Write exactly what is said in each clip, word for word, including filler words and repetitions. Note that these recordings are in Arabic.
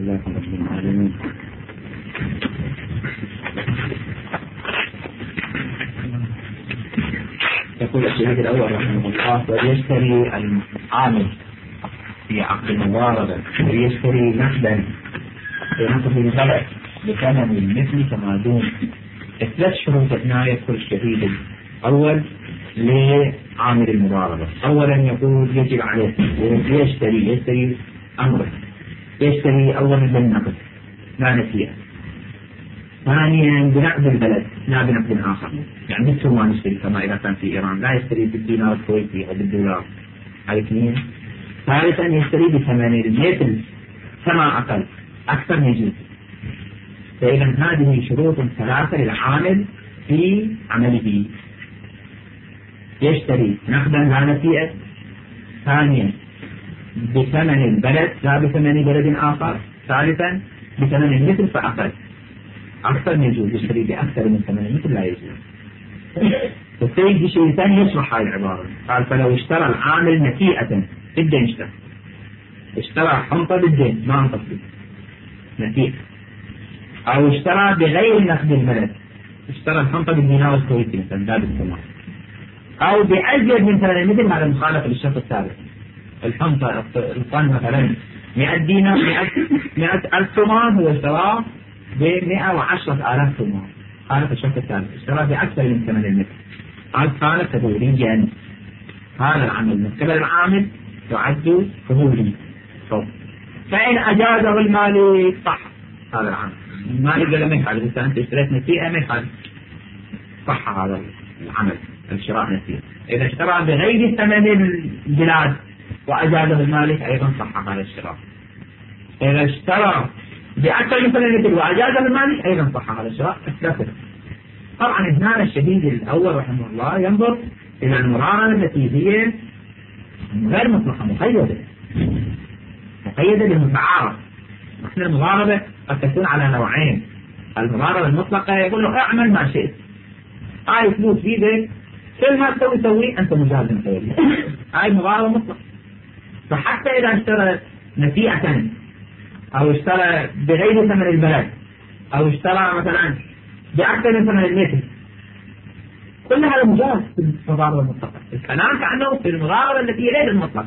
لله رب العالمين. يقول الشهيد الأول رحمه الله: ويشتري العامل في عقد المضاربة ويشتري نقدا في نقد البلد بثمن المثل كما دون. ثلاث شروط هنا يذكر الشهيد الأول لعامل المضاربة. أولا يقول يجب عليه يشتري يشتري أمره يشتري أولا بالنقد لا نسيئة، ثانيا بنقد البلد لا بنقد آخر، يعني مثل ما نشتري كما إذا كان في إيران لا يشتري بالدينار الكويتي أو بالدولار على اثنين. ثالثا يشتري بثمن المثل كما أقل أكثر من جزء. فإذا هذه شروط ثلاثة للعامل في عمله: يشتري نقدا لا نسيئة، ثانيا بثمن البلد لا بثمن بلد آخر، ثالثا بثمن المثل فأقل أكثر من يجوز. يشتري بأكثر من ثمن المثل لا يجوز. والسيد شيء ثاني يشرح هذه العبارة، قال: فلو اشترى العامل نسيئة بالدين، اشترى اشترى حنطة بالدين ما انطق نسيئة، أو اشترى بغير نقد البلد، اشترى الحنطة بالدينار الكويتي مثلا باب الثمن، أو بأزيد من ثمن المثل، هذا مخالف للشرط السابق. الحنطة الطن مثلا مئة دينار مئة ألف ثمان، هو اشتراه بمئة وعشرة آلاف ثمان، خالف الشرط السابق، اشتراه بأكثر من ثمن المثل، هذا خالف تدوريا. هذا العمل من قبل العامل يعد فهولي. فإن أجازه المالك صح هذا العمل. المالك قال ما يخالف، إذا أنت اشتريت نسيئة ما يخالف، صح هذا العمل الشراء نسيئة. إذا اشترى بغير ثمن البلاد وأجازه المالك أيضا صح هذا الشراء. إذا اشترى بأكثر من ثمن المثل وأجازه المالك أيضا صح هذا الشراء. الثلاثة. طبعا هنا الشهيد الأول رحمه الله ينظر إلى المرارة التي هي غير مطلقة، مقيدة مقيدة بالمتعارف. نحن المضاربة قد تكون على نوعين: المضاربة المطلقة يقول له اعمل ما شئت، هاي فلوس بيدك كل ما تسوي سوي أنت مجاز مسوي، هاي مضاربة مطلقة. فحتى إذا اشترى نسيئة أو اشترى بغير ثمن البلد أو اشترى مثلا بأكثر من ثمن المثل، كل هذا مجاز في المضاربة المطلقة. الكلام كأنه في المضاربة التي غير المطلقة.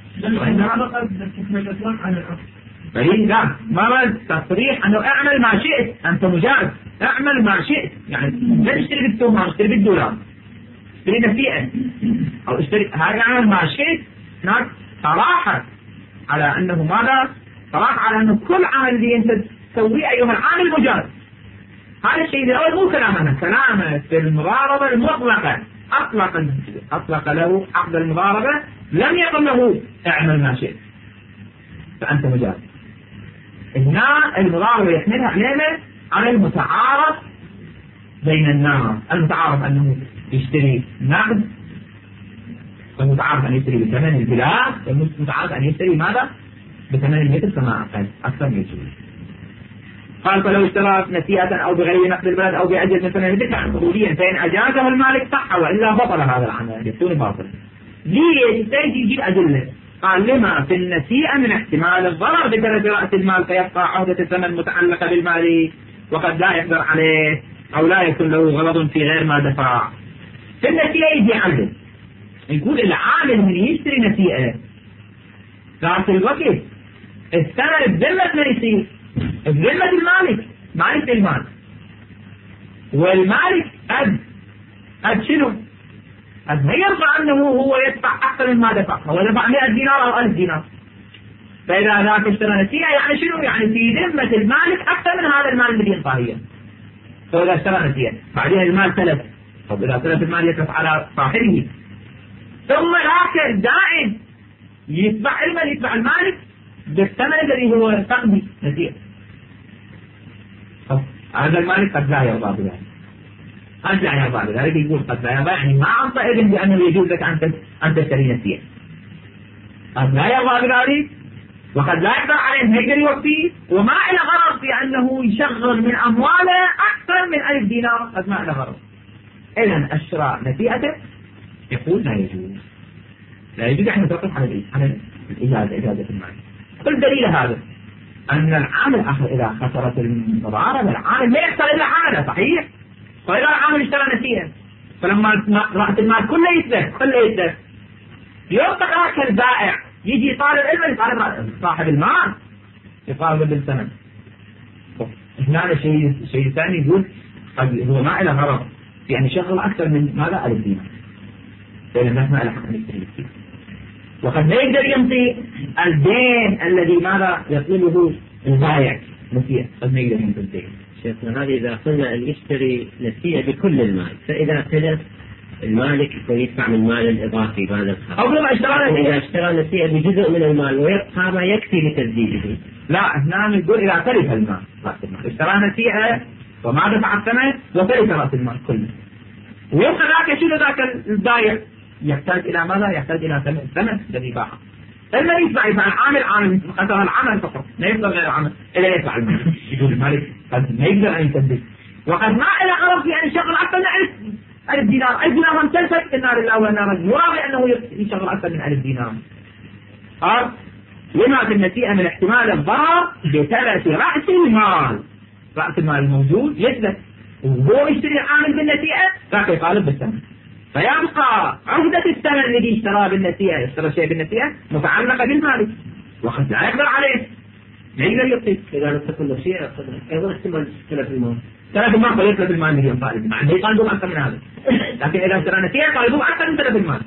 فليه لا ما تصريح أنه اعمل ما شئت أنت مجاز، اعمل ما شئت، يعني لا اشتري بالثمن اشتري بالدولار اشتري نسيئة أو اشتري، هذا اعمل ما شئت. هناك صراحة على أنه ماذا؟ صراحة على أنه كل عمل اللي أنت تسويه أيها العامل مجاز. هذا الشيء الأول مو كلامنا، كلامه في المضاربة المطلقة. أطلق أطلق له عقد المضاربة، لم يقل له اعمل ما شئت فأنت مجاز. هنا المضاربة يحملها علينا على المتعارف بين الناس. المتعارف أنه يشتري نقد، والمتعارف أن يشتري بثمن البلاد، والمتعارف أن يشتري ماذا؟ بثمن المثل كما أقل أكثر من يجوز. قال: فلو اشترى نسيئة أو بغير نقد البلد أو بأجل من ثمن المثل كان فضوليا، فإن أجازه المالك صح وإلا بطل هذا العمل، يكون باطلا. ليه يجي أدلة؟ قال: لما في النسيئة من احتمال الضرر بترك رأس المال فيبقى عهدة الثمن متعلقة بالمال وقد لا يقدر عليه أو لا يكون له غلط في غير ما دفع. في النسيئة يجي عدل، يقول العامل من يشتري نسيئة ذات الوقت الثمن بذمة من يصير؟ بذمة المالك، مالك المال، والمالك أد أد شنو؟ أد ما يرضى أنه هو يدفع أكثر من ما دفع، هو دفع مئة دينار أو ألف دينار. فإذا ذاك اشترى نسيئة يعني شنو؟ يعني في ذمة المالك أكثر من هذا المال الذي ينطاه. فإذا اشترى نسيئة بعدين المال تلف، طب إذا تلف المال يتلف على صاحبه، ثم ذاك الدائم يتبع المال يتبع المالك بالثمن الذي هو تقضي نسيئة. هذا المالك قد لا يرضى بذلك، قد لا يرضى بذلك، يقول قد لا يرضى يعني ما أعطى إذن بأنه يجوز لك أن تشتري نسيئة، قد لا يرضى بذلك وقد لا يقدر عليه ما يقدر يوفيه، وما إلى غرض في أنه يشغل من أمواله أكثر من ألف دينار، قد ما إلى غرض. إذن الشراء نسيئته يقول لا يجوز، لا يجوز. احنا نتوقف على على الإجازة إجازة المال. كل دليل هذا أن العامل إذا خسرت المضاربة العامل ما يخسر إلا عمله، صحيح؟ فإذا العامل اشترى نسيئا فلما رأس المال كله يتلف كله يتلف يوقف ذاك البائع يجي طالب علم يطالب صاحب المال يطالب بالثمن. هنا شيء شيء ثاني يقول قد هو ما له غرض يعني شغل أكثر من ماذا ألف دينار، لأن الناس ما له حق يشتري فيه، وقد لا يقدر ينطي الدين الذي ماذا يطلبه البائع نسيئة، قد ما يقدر ينطي الدين. شيخنا هذه إذا قلنا أن يشتري نسيئة بكل المال، فإذا تلف المالك ويدفع من المال الإضافي بعد الخرج، أو لما اشترى نسيئة إذا اشترى نسيئة بجزء من المال ويبقى ما يكفي لتسديده. لا هنا نقول إذا تلف المال رأس المال اشترى نسيئة وما دفع الثمن وتلف رأس المال كله، ويبقى ذاك شنو ذاك البائع يحتاج إلى ماذا؟ يحتاج إلى ثمن الذي باعه. إلا يدفع يدفع العامل عامل خسر العمل فقط لا يدفع غير العمل إلا يدفع المال. يقول المالك قد ما يقدر أن يسدد، وقد ما إلى غرض في أن يشغل أكثر من ألف دينار، ألف دينار من تلفت النار الأول نار مو راضي أنه يشغل أكثر من ألف دينار. قال لما في النسيئة من احتمال الضرر بتلف رأس المال، رأس المال الموجود يثبت وهو يشتري العامل بالنسيئة ذاك يطالب بالثمن، فيبقى عهدة الثمن الذي اشتراه بالنسيئة اشترى شيء بالنسيئة متعلقة بالمالك وقد لا يقدر عليه لا يقدر يعطيه. إذا لم تكن نسيئة أيضا احتمال تلف المال، تلف المال فيطلب المال مليون طالب مع أنه يطالبون أكثر من هذا، لكن إذا اشترى نسيئة طالبون أكثر من تلف المال.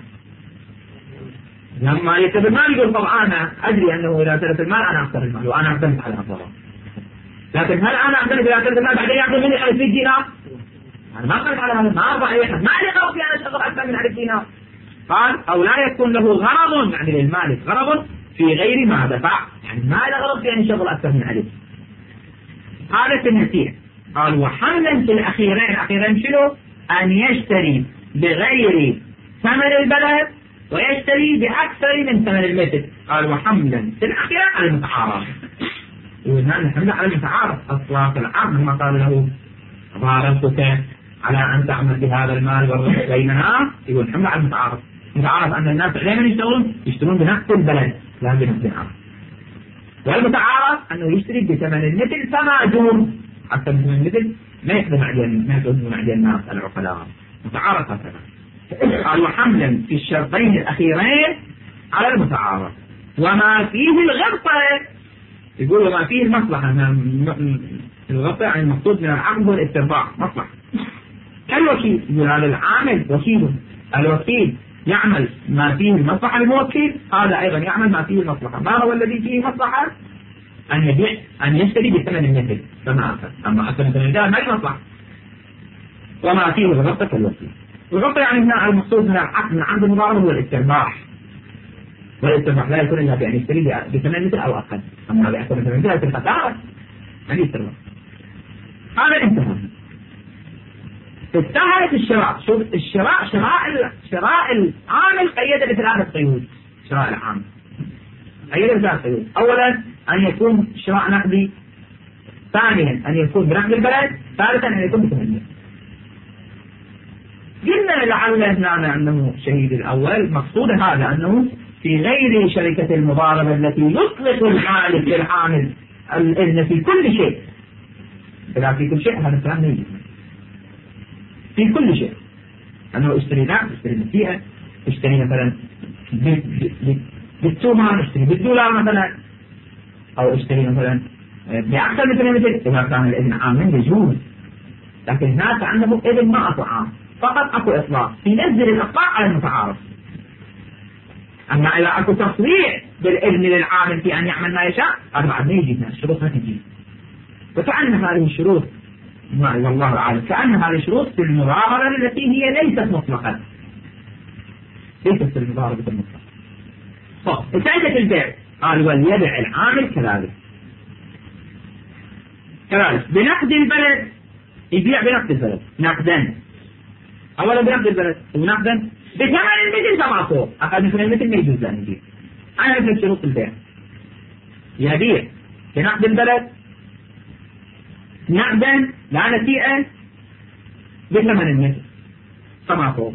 لما يتلف المال يقول طبعا أنا أدري أنه إذا تلف المال أنا أخسر المال وأنا أعتمد على الضرر، لكن هل أنا أعتمد إذا تلف المال بعدين يأخذ مني ألف دينار؟ أنا ما أقدر على هذا، ما أرضى أي أحد، ما لي غرض في أن أشغل أكثر من ألف دينار. قال أو لا يكون له غرض يعني للمالك غرض في غير ما دفع، يعني ما له غرض في أن يشغل أكثر من ألف. قالت النسيئة قال وحملا في الأخيرين، الأخيرين شنو؟ أن يشتري بغير ثمن البلد ويشتري بأكثر من ثمن المثل. قال وحملا في الأخيرين على المتعارض، وهنا الحمل على المتعارض أصلا في العقد ما قال له ضاربتك على أن تعمل بهذا المال والربح بيننا، يقول الحمل على المتعارض. متعارض أن الناس دائما يشتغلون يشترون بنفس البلد لا بنفس العقد، والمتعارض أنه يشتري بثمن المثل فما دون حتى بثمن المثل ما يقدم عليه ما يقدمون عليه الناس العقلاء، متعارض هكذا. قال وحملا في الشرطين الأخيرين على المتعارض وما فيه الغبطة، يقول وما فيه المصلحة، الغبطة يعني المقصود من العقد هو الاسترضاع مصلحة. كالوكيل يقول هذا العامل وكيل، الوكيل يعمل ما فيه المصلحة للموكل، هذا أيضا يعمل ما فيه المصلحة. ما هو الذي فيه مصلحة؟ أن يبيع أن يشتري بثمن المثل فما أكثر، أما أكثر من ثمن المثل ما هي مصلحة. وما فيه الغبطة كالوكيل، الغبطة يعني هنا المقصود من العقد من عقد المضاربة هو الاسترباح، والاسترباح لا يكون إلا بأن يشتري بثمن المثل أو أقل، أما بأكثر من ثمن المثل يصير خسارة يعني استرباح. هذا انتهى. انتهت الشراء، شوف الشراء شراء شراء العامل قيد بثلاثة قيود. شراء العامل قيد بثلاثة قيود، أولا أن يكون شراء نقدي، ثانيا أن يكون بنقد البلد، ثالثا أن يكون بثمن المثل. قلنا لعل هنا أنه شهيد الأول مقصود هذا أنه في غير شركة المضاربة التي يطلق الحالف للعامل الإذن في كل شيء، إذا في كل شيء هذا الكلام يجب في كل شيء، أنه اشتري نقد، اشتري نسيئة، اشتري مثلا بالتومان، اشتري بالدولار مثلا، أو اشتري مثلا بأكثر من ثمن مثل، إذا كان الإذن عام يجوز. لكن هناك عندهم إذن ما أكو عام، فقط أكو إطلاق، ينزل الإطلاق على المتعارف. أما إذا أكو تصريح بالإذن للعامل في أن يعمل ما يشاء هذا بعد ما يجي، الشروط ما تجي. وكأن هذه الشروط والله أعلم كأن هذه الشروط في المضاربة التي هي ليست مطلقة، ليست في المضاربة المطلقة. طب انتهت البيع، قال وليبع العامل كذلك كذلك بنقد البلد، يبيع بنقد البلد نقدا، أولا بنقد البلد ونقدا بثمن المثل كما فوق، أقل من المثل ما يجوز أن يبيع. أنا مثل شروط البيع يبيع بنقد البلد نقدا لا نسيئا بثمن المثل كما فوق،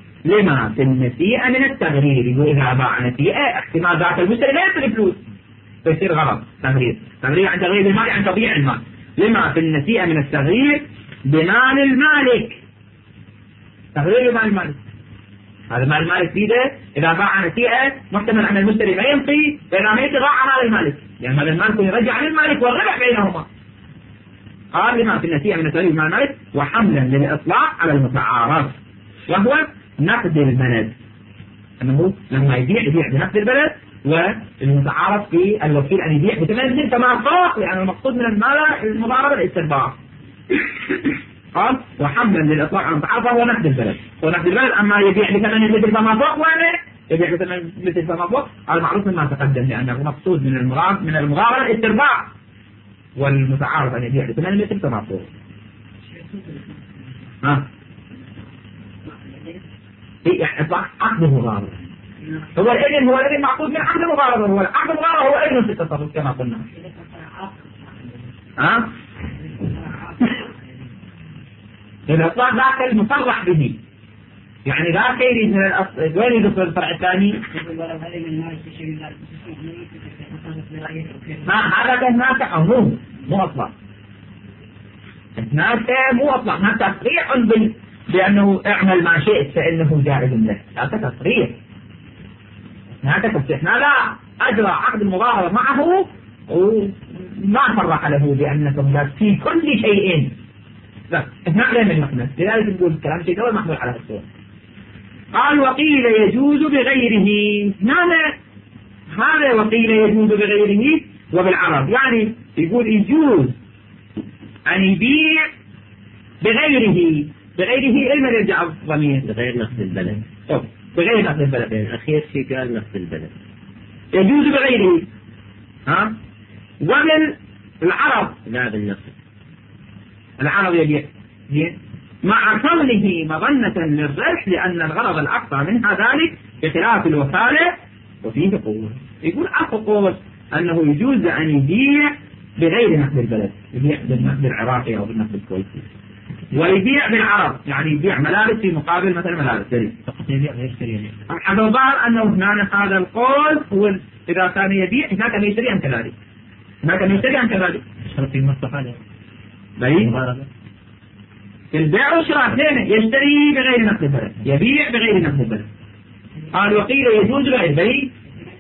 لما في النسيئة من التغرير. يقول إذا باع نسيئة احتمال ذاك المشتري لا يصرف فلوس، فيصير غرض تغرير. تغرير عن تغرير المال عن تضييع المال، لما في النسيئة من التغرير بمال المالك، تغرير بمال المالك. هذا مال المالك بيده إذا باع نسيئة محتمل أن المشتري ما ينقي فإذا ما يتضاع مال المالك، لأن يعني هذا المال يرجع للمالك والربح بينهما. قال لما في النسيئة من التغرير بمال المالك وحملا للإطلاق على المتعارف، وهو نقد البلد، أنه لما يبيع يبيع بنقد البلد، والمتعارف في الوكيل أن يبيع بثمن كما فوق، لأن المقصود من المال المضاربة الاسترباع. قال وحملا للإطلاق على المتعارف وهو نقد البلد، ونقد البلد أما يبيع بثمن مثل كما فوق ولا يبيع بثمن مثل كما فوق، هذا معروف مما تقدم، لأن المقصود من المضاربة من المضاربة الاسترباع، والمتعارف أن يبيع بثمن مثل كما فوق. ها في إطلاق عقد المضاربة، هو الإذن هو الذي معقود من عقد المضاربة، هو عقد المضاربة هو إذن في التصرف كما قلنا. ها الإطلاق ذاك المصرح به، يعني ذاك يريد من الأصل وين يدخل الفرع الثاني؟ هذا هناك عموم مو أطلاق، هناك مو أطلاق، هناك تصريح بال بأنه اعمل ما شئت فإنه جائز لك، هذا تصريح. هناك تصريح لا أجرى عقد المضاربة معه وما صرح له بأنكم في كل شيء، لا هنا غير من مقنع، لذلك نقول الكلام شيء دول محمول على الصورة. قال وقيل يجوز بغيره، هنا هذا وقيل يجوز بغيره وبالعرض، يعني يقول يجوز أن يبيع بغيره، بغيره إلما يرجع الضمير بغير نقد البلد، بغير نقد البلد، الأخير في قال نقد البلد يجوز بغيره. ها وبالعرض لا بالنقد، العرض يبيع مع كونه مظنة للربح، لأن الغرض الأقصى منها ذلك بخلاف الوكالة وفيه قوة. يقول أخو قوة أنه يجوز أن يبيع بغير نقد البلد، يبيع بالنقد العراقي أو بالنقد الكويتي، ويبيع بالعرض يعني يبيع ملابس في مقابل مثلا ملابس سري فقط يبيع ويشتري. هذا ظاهر أنه هناك هذا القول هو إذا كان يبيع هناك من يشتري أم كذلك، هناك من يشتري أم كذلك شرط في المصلحة بي البيع والشراء اثنين، يشتري بغير نقد البلد يبيع بغير نقد البلد. قال وقيل يجوز بغير بي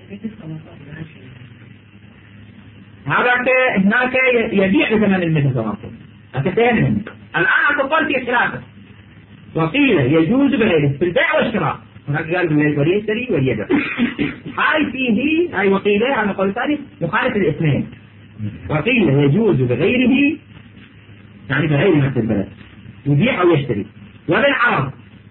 هذا هناك يبيع بثمن المثل كما قلت أكثرهم. الآن أقول في خلافه وقيل يجوز بغيره في البيع والشراء، هناك قال وليشتري وليبيع. هاي فيه هاي وقيل هذا القول الثاني مخالف الاثنين. وقيل يجوز بغيره يعني بغير نفس البلد يبيع أو يشتري، وبالعرض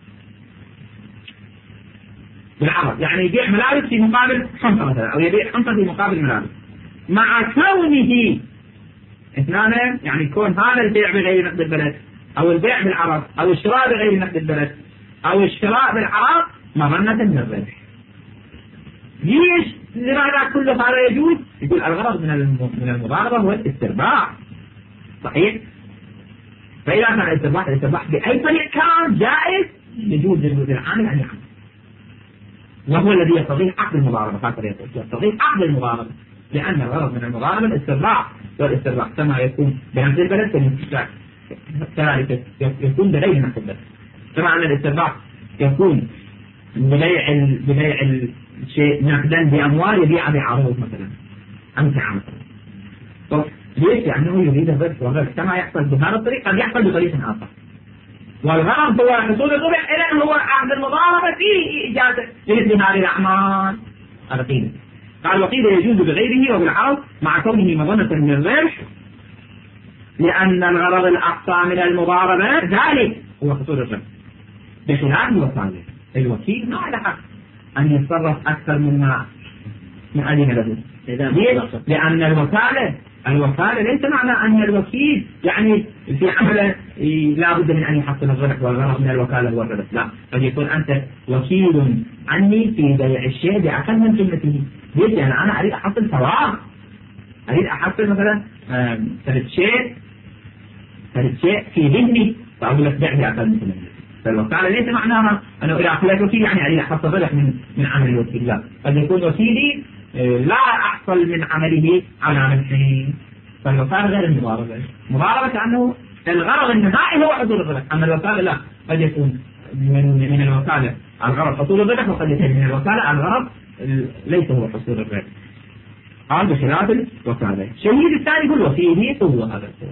بالعرض يعني يبيع ملابس في مقابل حنطة مثلا، أو يبيع حنطة في مقابل ملابس، مع كونه اثنان يعني يكون هذا البيع بغير نقد البلد أو البيع بالعرض أو الشراء بغير نقد البلد أو الشراء بالعرض مظنة للربح. ليش لماذا كل هذا يجوز؟ يقول الغرض من من المضاربة هو الاسترباح، صحيح؟ فإذا كان الاسترباح الاسترباح بأي طريق كان جائز يجوز للعامل أن يعمل، وهو الذي يستضيف عقد المضاربة، خاطر يستضيف عقد المضاربة، لأن الغرض من المضاربة الاسترباح، والاسترباح كما يكون بنفس البلد كذلك يكون بغير نفس البلد، كما أن الاسترباح يكون ببيع ببيع الشيء نقدا بأموال يبيع بعروض مثلا أمتعة مثلا. طب ليش؟ لأنه يريد الربح، والربح كما يحصل بهذا الطريق قد يحصل بطريق آخر، والغرض هو حصول الربح إذن هو عقد المضاربة فيه إجازة لمثل هذه الأعمال. هذا قيل. قال وقيل يجوز بغيره وبالعرض مع كونه مظنة من الربح، لأن الغرض الأقصى من المضاربة ذلك هو حصول الربح، بخلاف الوكالة. الوكيل ما له حق أن يتصرف أكثر مما من أذن له. لأن الوكالة الوكالة ليس معنى أن الوكيل يعني في عمله لا بد من أن يحصل الربح، والغرض من الوكالة هو الربح، لا، قد يكون أنت وكيل عني في بيع الشيء بأقل من قيمته. ليش؟ يعني أنا أريد أحصل ثواب، أريد أحصل مثلا ثلاث شيء ثلاث شيء في ذهني فأقول لك بيع بأقل من قيمته. فالوكالة ليس معناها أنه إذا أخذت وكيل يعني أريد أحصل ربح من من عمل الوكيل، لا، قد يكون وكيلي لا يحصل من عمله على نفسه. فالوكالة غير المضاربة. مضاربة كأنه الغرض النهائي هو حصول الربح، أما الوكالة لا، قد يكون من من الوكالة الغرض حصول الربح، وقد يكون من الوكالة الغرض ليس هو حصول الربح. هذا بخلاف الوكالة. الشهيد الثاني يقول وفيه هو هذا الشيء.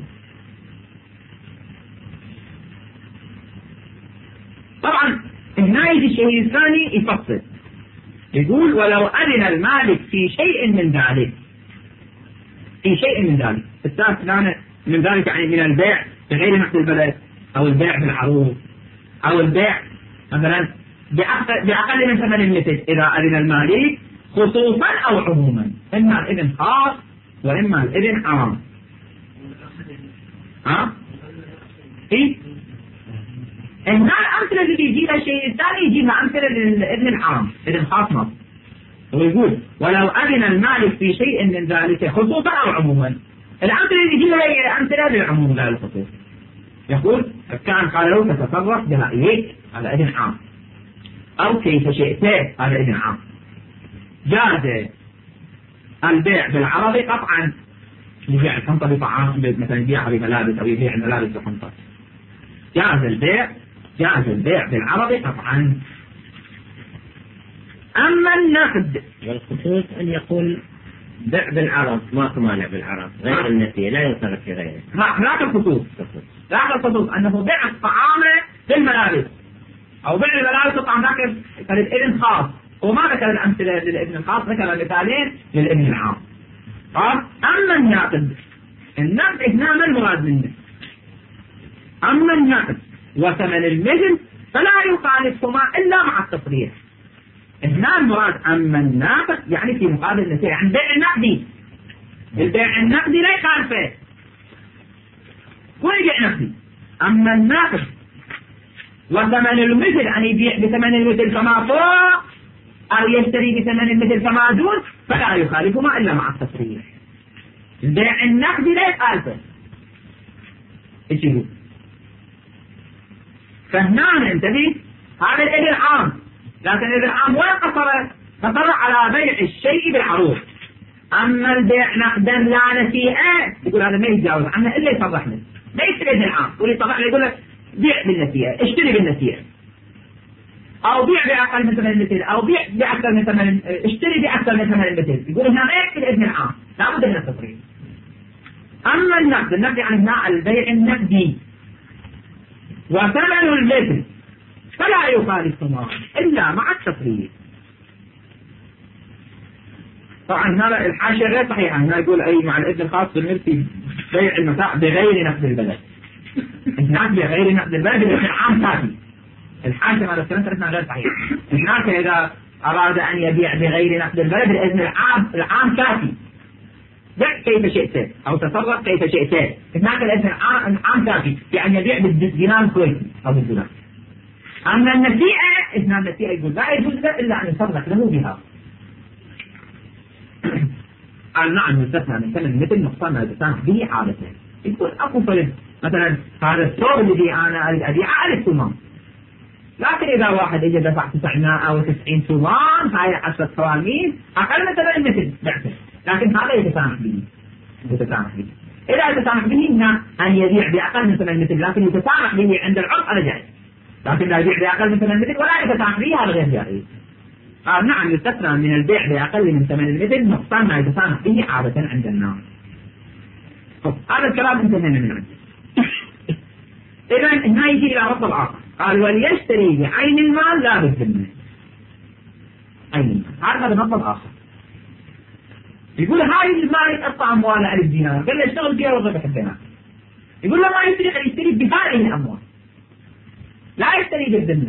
طبعا هنا يجي الشهيد الثاني يفصل، يقول ولو أذن المالك في شيء من ذلك، في شيء من ذلك، الثالث من ذلك يعني من البيع بغير نقد البلد، أو البيع بالعروض، أو البيع مثلا بأقل من ثمن المثل، إذا أذن المالك خصوصا أو عموما، إما الإذن خاص وإما الإذن عام. ها؟ إيه؟ هنا الأمثلة اللي بيجيبها الشيء الثاني يجيبها أمثلة للإذن العام، إذن خاص نص. ويقول ولو أذن المالك في شيء من ذلك خصوصا أو عموما، الأمثلة اللي يجيبها هي أمثلة للعموم لا للخصوص. يقول كان قال له تتصرف برأيك على إذن عام، أو كيف شئت على إذن عام. جاز البيع بالعرض قطعا، يبيع الحنطة بطعام، مثلا يبيعها بملابس أو يبيع الملابس بحنطة، جاز البيع جاز البيع بالعرض قطعا. أما النقد والخصوص أن يقول بيع بالعرض ما مانع بالعرض غير النسية، لا ينصرف في غيره. لا الخصوص لا الخصوص أنه بيع الطعام بالملابس أو بيع الملابس بالطعام، لكن الإذن خاص، وما ذكر الأمثلة للإذن الخاص، ذكر مثالين للإذن العام. قال أما النقد، النقد هنا ما المراد منه؟ أما النقد وثمن المثل فلا يخالفهما إلا مع التصريح. هنا المراد أما النقد يعني في مقابل النسيئة، يعني البيع النقدي، البيع النقدي لا يخالفه، كل بيع نقدي. أما النقد وثمن المثل يعني يبيع بثمن المثل فما فوق أو يشتري بثمن المثل فما دون، فلا يخالفهما إلا مع التصريح. البيع النقدي لا يخالفه. ايش يقول؟ فهنا انتبه، هذا الإذن العام، لكن الإذن العام وين قصر؟ قصر على بيع الشيء بالعروض. أما البيع نقدا لا نسيئة يقول هذا ما يتجاوز عنه إلا يصرح له، ما يشتري الإذن العام، يقول يصرح له يقول لك بيع بالنسيئة، اشتري بالنسيئة، أو بيع بأقل من ثمن المثل، أو بيع بأكثر من ثمن، اشتري بأكثر من ثمن المثل، يقول هنا ما يكفي الإذن العام، لا بد من التصريح. أما النقد، النقد يعني هنا البيع النقدي وثمن المثل فلا يخالفهما إلا مع التصريح. طبعا هنا الحاشية غير صحيحة، هنا يقول أي مع الإذن الخاص بالملك بيع المتاع بغير نقد البلد. النقد بغير نقد البلد الإذن العام كافي. الحاشية مع السنة احنا غير صحيح. هناك إذا أراد أن يبيع بغير نقد البلد الإذن العام العام كافي، بيع كيف شئت أو تصرف كيف شئت. هناك الإذن العام كافي يعني يبيع بالدينار الكويتي أو بالدولار. أما النسيئة، إذن النسيئة يقول لا يجوز إلا أن يصرح له بها. قال نعم يستثنى من ثمن مثل نقصان ما يتسامح به عادة. يقول أكو فرق، مثلا هذا الثوب الذي أنا أريد أبيعه ألف ثمان، لكن إذا واحد إجى دفع تسعمائة وتسعين ثمان، هاي عشرة ثوانين أقل من ثمن المثل بعته، لكن هذا يتسامح به. يتسامح به إذا يتسامح به هنا أن يبيع بأقل من ثمن المثل، لكن يتسامح به عند العرف هذا جائز، لكن لا يبيع بأقل من ثمن المثل ولا يتسامح به هذا غير جائز. قال نعم يستثنى من البيع بأقل من ثمن المثل نقصان ما يتسامح به عادة عند الناس. هذا الكلام انتهينا من عنده. إذن هنا يجي إلى رفض الآخر، قال وليشتري بعين المال لا بالذمة. عين المال هذا رفض الآخر، يقول هاي المال يقطع أمواله ألف دينار، قال له اشتغل فيها والربح الدينار. يقول له ما يشتري، يشتري بفارغ الأموال، لا يشتري بالذمة.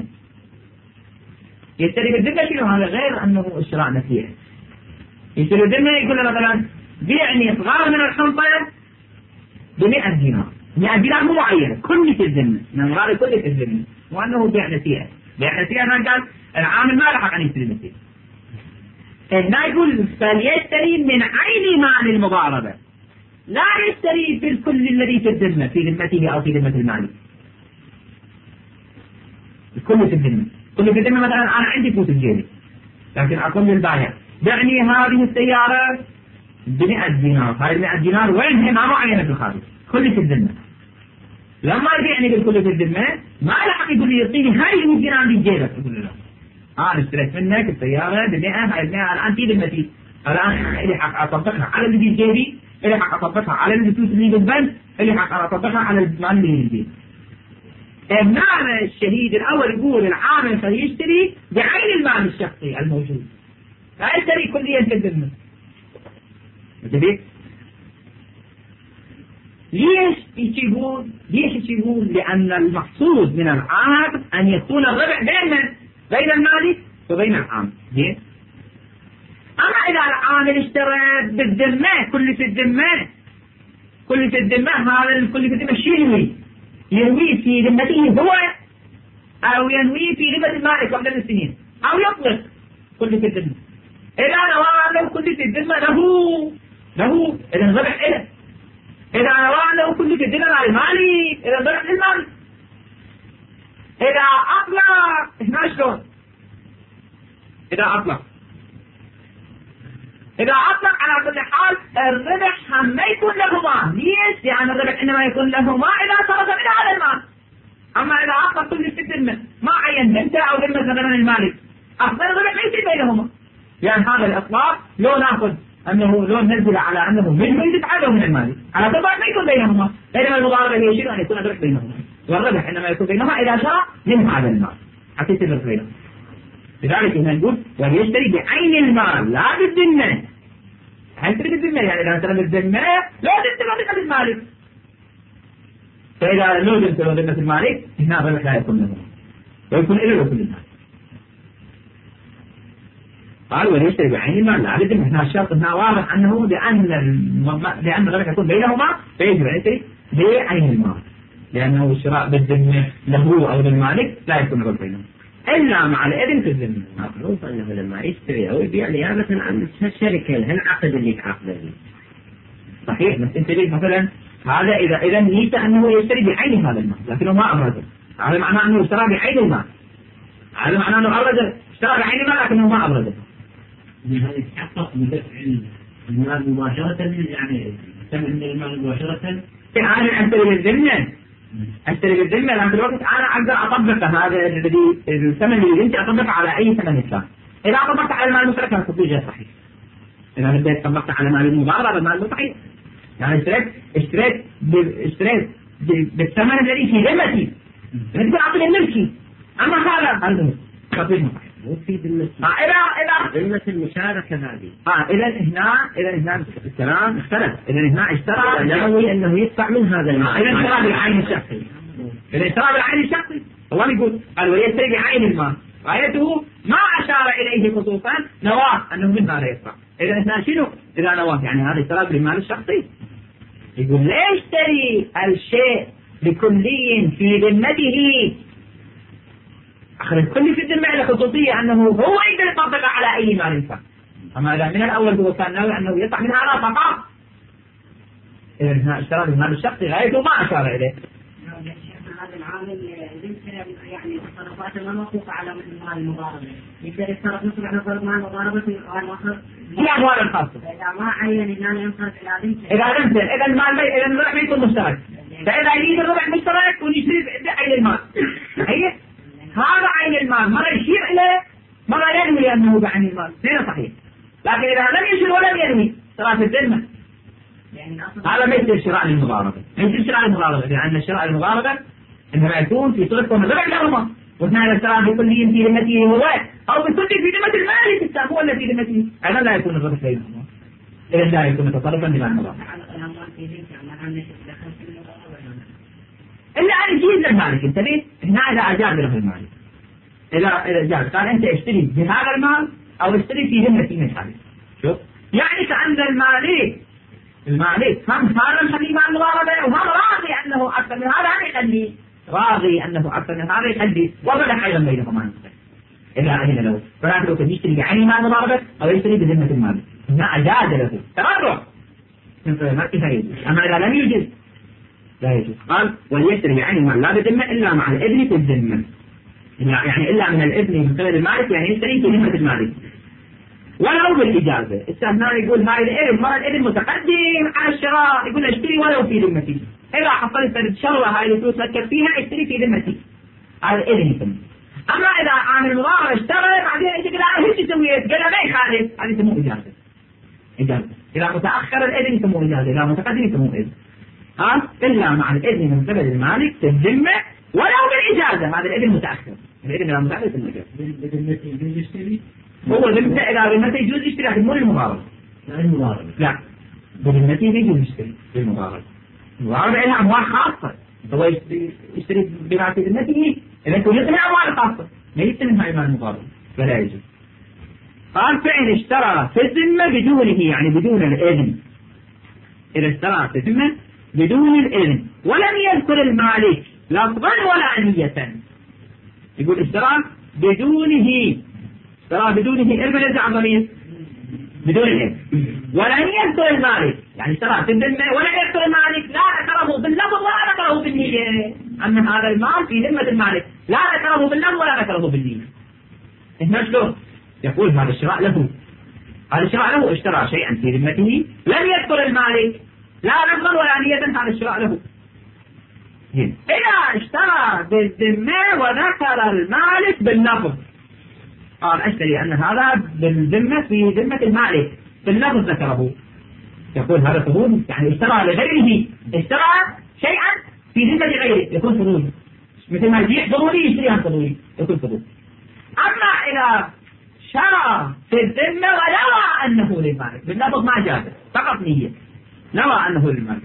يشتري بالذمة شنو؟ هذا غير أنه اشتراء نسيئة. يشتري بالذمة يقول له مثلا بيعني صغار من الحنطة بمئة دينار، مئة دينار مو معينة، كل في الذمة، من غير كل في الذمة، وأنه بيع نسيئة. بيع نسيئة هنا قال العامل ما لحق أن يشتري نسيئة. هنا يقول فليشتري من عين مال المضاربة، لا يشتري بالكل الذي في الذمة في ذمته أو في ذمة المالك. الكل في الذمة، كل في الذمة مثلا أنا عندي فلوس بجيبي، لكن أقول للبائع بعني هذه السيارة بمئة دينار، هاي المئة دينار وين هي؟ ما معينة في الخارج، كل في الذمة. لما يبيعني بالكل في الذمة ما له حق يقول لي يعطيني هاي المئة دينار اللي بجيبك، اقول له لا، انا اشتريت منك السيارة بمئة، هاي المئة الان في ذمتي، الان لي حق اطبقها على اللي في جيبي، لي حق اطبقها على الفلوس اللي بالبنك، لي حق اطبقها على المال اللي في جيبي. إمام الشهيد الأول يقول العامل سيشتري بعين المال الشخصي الموجود، لا يشتري كليا في الذمة. جديد؟ ليش يجيبون؟ ليش يجيبون؟ لأن المقصود من العقد أن يكون الربح بين من؟ بين المالك وبين العامل. ليه؟ أما إذا العامل اشترى بالذمة، كل في الذمة، كل في الذمة، هذا الكل في الذمة شو ينوي؟ ينوي في ذمته هو، أو ينوي في ذمة المالك قبل السنين، أو يطلق كل في الذمة. إذا نوى له كل في الذمة له له إذا الربح إله. إذا نوى له كل في الذمة على المالك إذا الربح للمالك. إذا أطلق هنا شلون؟ إذا أطلق إذا أطلق على كل حال الربح هم ما يكون لهما. ليش؟ لأن الربح إنما يكون لهما إذا صرف من هذا المال. أما إذا أطلق كل في الذمة ما عين ذمته أو ذمة مثلا المالك، أفضل الربح ما يصير بينهما، لأن يعني هذا الإطلاق لو نأخذ أنه لو ننزل على أنه منه يتعادل من المالك، على طبعا ما يكون بينهما، بينما المضاربة هي شيء أن يكون الربح بينهما، والربح إنما يكون بينهما إذا شرى من هذا المال حتى يصير الربح بينهما. لذلك هنا نقول ويشتري بعين المال لا بالذمة. هيشتري بالذمة يعني إذا مثلا بالذمة لا تنتبه ذمة المالك، فإذا لو تنتبه ذمة المالك هنا الربح لا يكون له ويكون إلى كل المال. قال ويشتري بعين المال لا بالذمة. هنا الشرط هنا واضح أنه لأن لأن الربح يكون بينهما فيجب أن يشتري بعين المال، لأنه الشراء بالذمة له أو للمالك لا يكون الربح بينهما إلا مع الإذن في الذمة. معروف أنه لما يشتري أو يبيع نيابة عن الشركة هالعقد اللي تعقده فيه. صحيح، بس أنت ليش مثلا هذا إذا إذا نيت أنه يشتري بعين هذا المال لكنه ما أبرزه، هذا معناه أنه اشترى بعين المال، هذا معناه أنه أبرزه اشترى بعين المال لكنه ما أبرزه. هذا يتحقق بدفع المال مباشرة، يعني ثمن المال مباشرة. أنا أشتري بالذمة، أشتري بالذمة لأن في الوقت أنا أقدر أطبق هذا الذي الثمن اللي أنت أطبقه على أي ثمن كان. إذا طبقت على المال المشترك هتكون صحيح. إذا بدأت طبقت على مال المضاربة المال صحيح. يعني اشتريت اشتريت اشتريت بالثمن الذي في ذمتي، تقول أعطني الملكي، أما هذا هذا تطبيق صحيح. وفي ذمة إذا إذا ذمة المشاركة هذه. آه إذا هنا إذا هنا الكلام اختلف. إذا هنا اشترى ينوي أنه يدفع من هذا المال. إذا اشترى بالعين الشخصي. إذا اشترى بالعين الشخصي الله يقول قال ويشتري بعين المال، غايته ما أشار إليه خصوصا نواه أنه من هذا يدفع. إذا هنا شنو؟ إذا نواه يعني هذا اشترى بالمال الشخصي. يقول لا يشتري الشيء بكلي في ذمته. أخذ الكل في الذمة إلى خصوصية أنه هو يقدر يطبق على أي مال ينفع. أما إذا من الأول هو كان ناوي أنه يطلع من هذا فقط، إذا هنا اشترى بالمال الشخصي غايته ما أشار إليه. هذا العامل يعني تصرفاته ما موقوفة على مال المضاربة، يقدر يتصرف مثل على ضرب مال المضاربة في الآخر في أموال الخاصة. إذا ما عين إن أنا ينصرف إلى بنته. إذا بنته إذا المال بي إذا الربح بيكون مشترك. فإذا يريد الربح مشترك ونشتري بعين المال. صحيح؟ هذا عين المال مرة يشير إليه مرة ينوي أنه بعين المال. هنا صحيح. لكن إذا لم يشير ولم ينوي صار في الذمة. يعني هذا ما يصير شراء المضاربة. ما يصير شراء المضاربة لأن شراء المضاربة إنما يكون في صورة كون الربح لهما، واثنين الشراء بكل في ذمته هو أو بكل في ذمة المالك هو الذي في ذمته، هذا لا يكون الربح بينهما. إذا لا يكون تصرفا بما المضاربة. إلا أن يجيز للمالك انتبه. هنا إذا أجاب له المالك، إذا إذا جاز قال أنت اشتري بهذا المال أو اشتري في ذمتي من هذا. شوف يعني كأن المالك المالك هم هذا الحديث عن المضاربة وهم راضي أنه أكثر من هذا يخلي، راضي أنه أكثر من هذا يخلي، وبدأ أيضا بينهما إذا أذن له. فلكن لو كان يشتري بعين مال المضاربة أو يشتري بذمة المالك هنا أجاز له تبرع ما يجوز. أما إذا لم يجوز لا يجوز. قال وليشتري بعين المال لا بذمة إلا مع الإذن في الذمة، يعني إلا من الإذن من قبل المالك يعني يشتري في ذمة المالك. ولو بالإجازة. هنا يقول هاي الإذن مرة الإذن متقدم على الشراء، يقول اشتري ولو في ذمتي، إذا حصلت الشغلة هاي الفلوس تفكر فيها اشتري في ذمتي، هذا الإذن يسمى. أما إذا عامل المضاربة اشتغل بعدين يجي لا هيك سويت قال ما يخالف، هذا يسموه إجازة. إجازة إذا متأخر الإذن يسموه إجازة، إذا متقدم يسموه إذن. ها إلا مع الإذن من قبل المالك في الذمة ولو بالإجازة، هذا الإذن متأخر. الإذن إذا متأخر يسمى إجازة. بذمته يجوز يشتري؟ هو ذمته إذا ذمته يجوز يشتري لكن مو للمضاربة. لا المضاربة. لا بذمته يجوز يشتري للمضاربة. المضاربة لها أموال خاصة، هو يشتري بما في ذمته إذا يكون يسمى أموال خاصة ما يسمى هاي مال المضاربة فلا يجوز. قال فإن اشترى في الذمة بدونه يعني بدون الإذن، إذا اشترى في الذمة بدون الإذن ولم يذكر المالك لفظا ولا نية، يقول اشترى بدونه، اشترى بدونه إذن يرجع ضمير بدون الإذن ولم يذكر المالك، يعني اشترى في الذمة ولم يذكر المالك، لا ذكره باللفظ ولا ذكره بالنية، أن هذا المال في ذمة المالك لا ذكره باللفظ ولا ذكره بالنية. هنا شلون؟ يقول هذا الشراء له، هذا الشراء له، اشترى شيئا في ذمته لم يذكر المالك لا لفظا ولا نية، هذا الشراء له. إذا اشترى بالذمة وذكر المالك باللفظ، قال اشتري أن هذا بالذمة في ذمة المالك باللفظ ذكره، يقول هذا فضول، يعني اشترى لغيره، اشترى شيئا في ذمة غيره يكون فضول، مثل ما يجيح ضروري يشتريها فضولي يكون فضول. أما إذا شرى في الذمة ونوى أنه للمالك باللفظ ما جاز، فقط نية نوى أنه للمالك.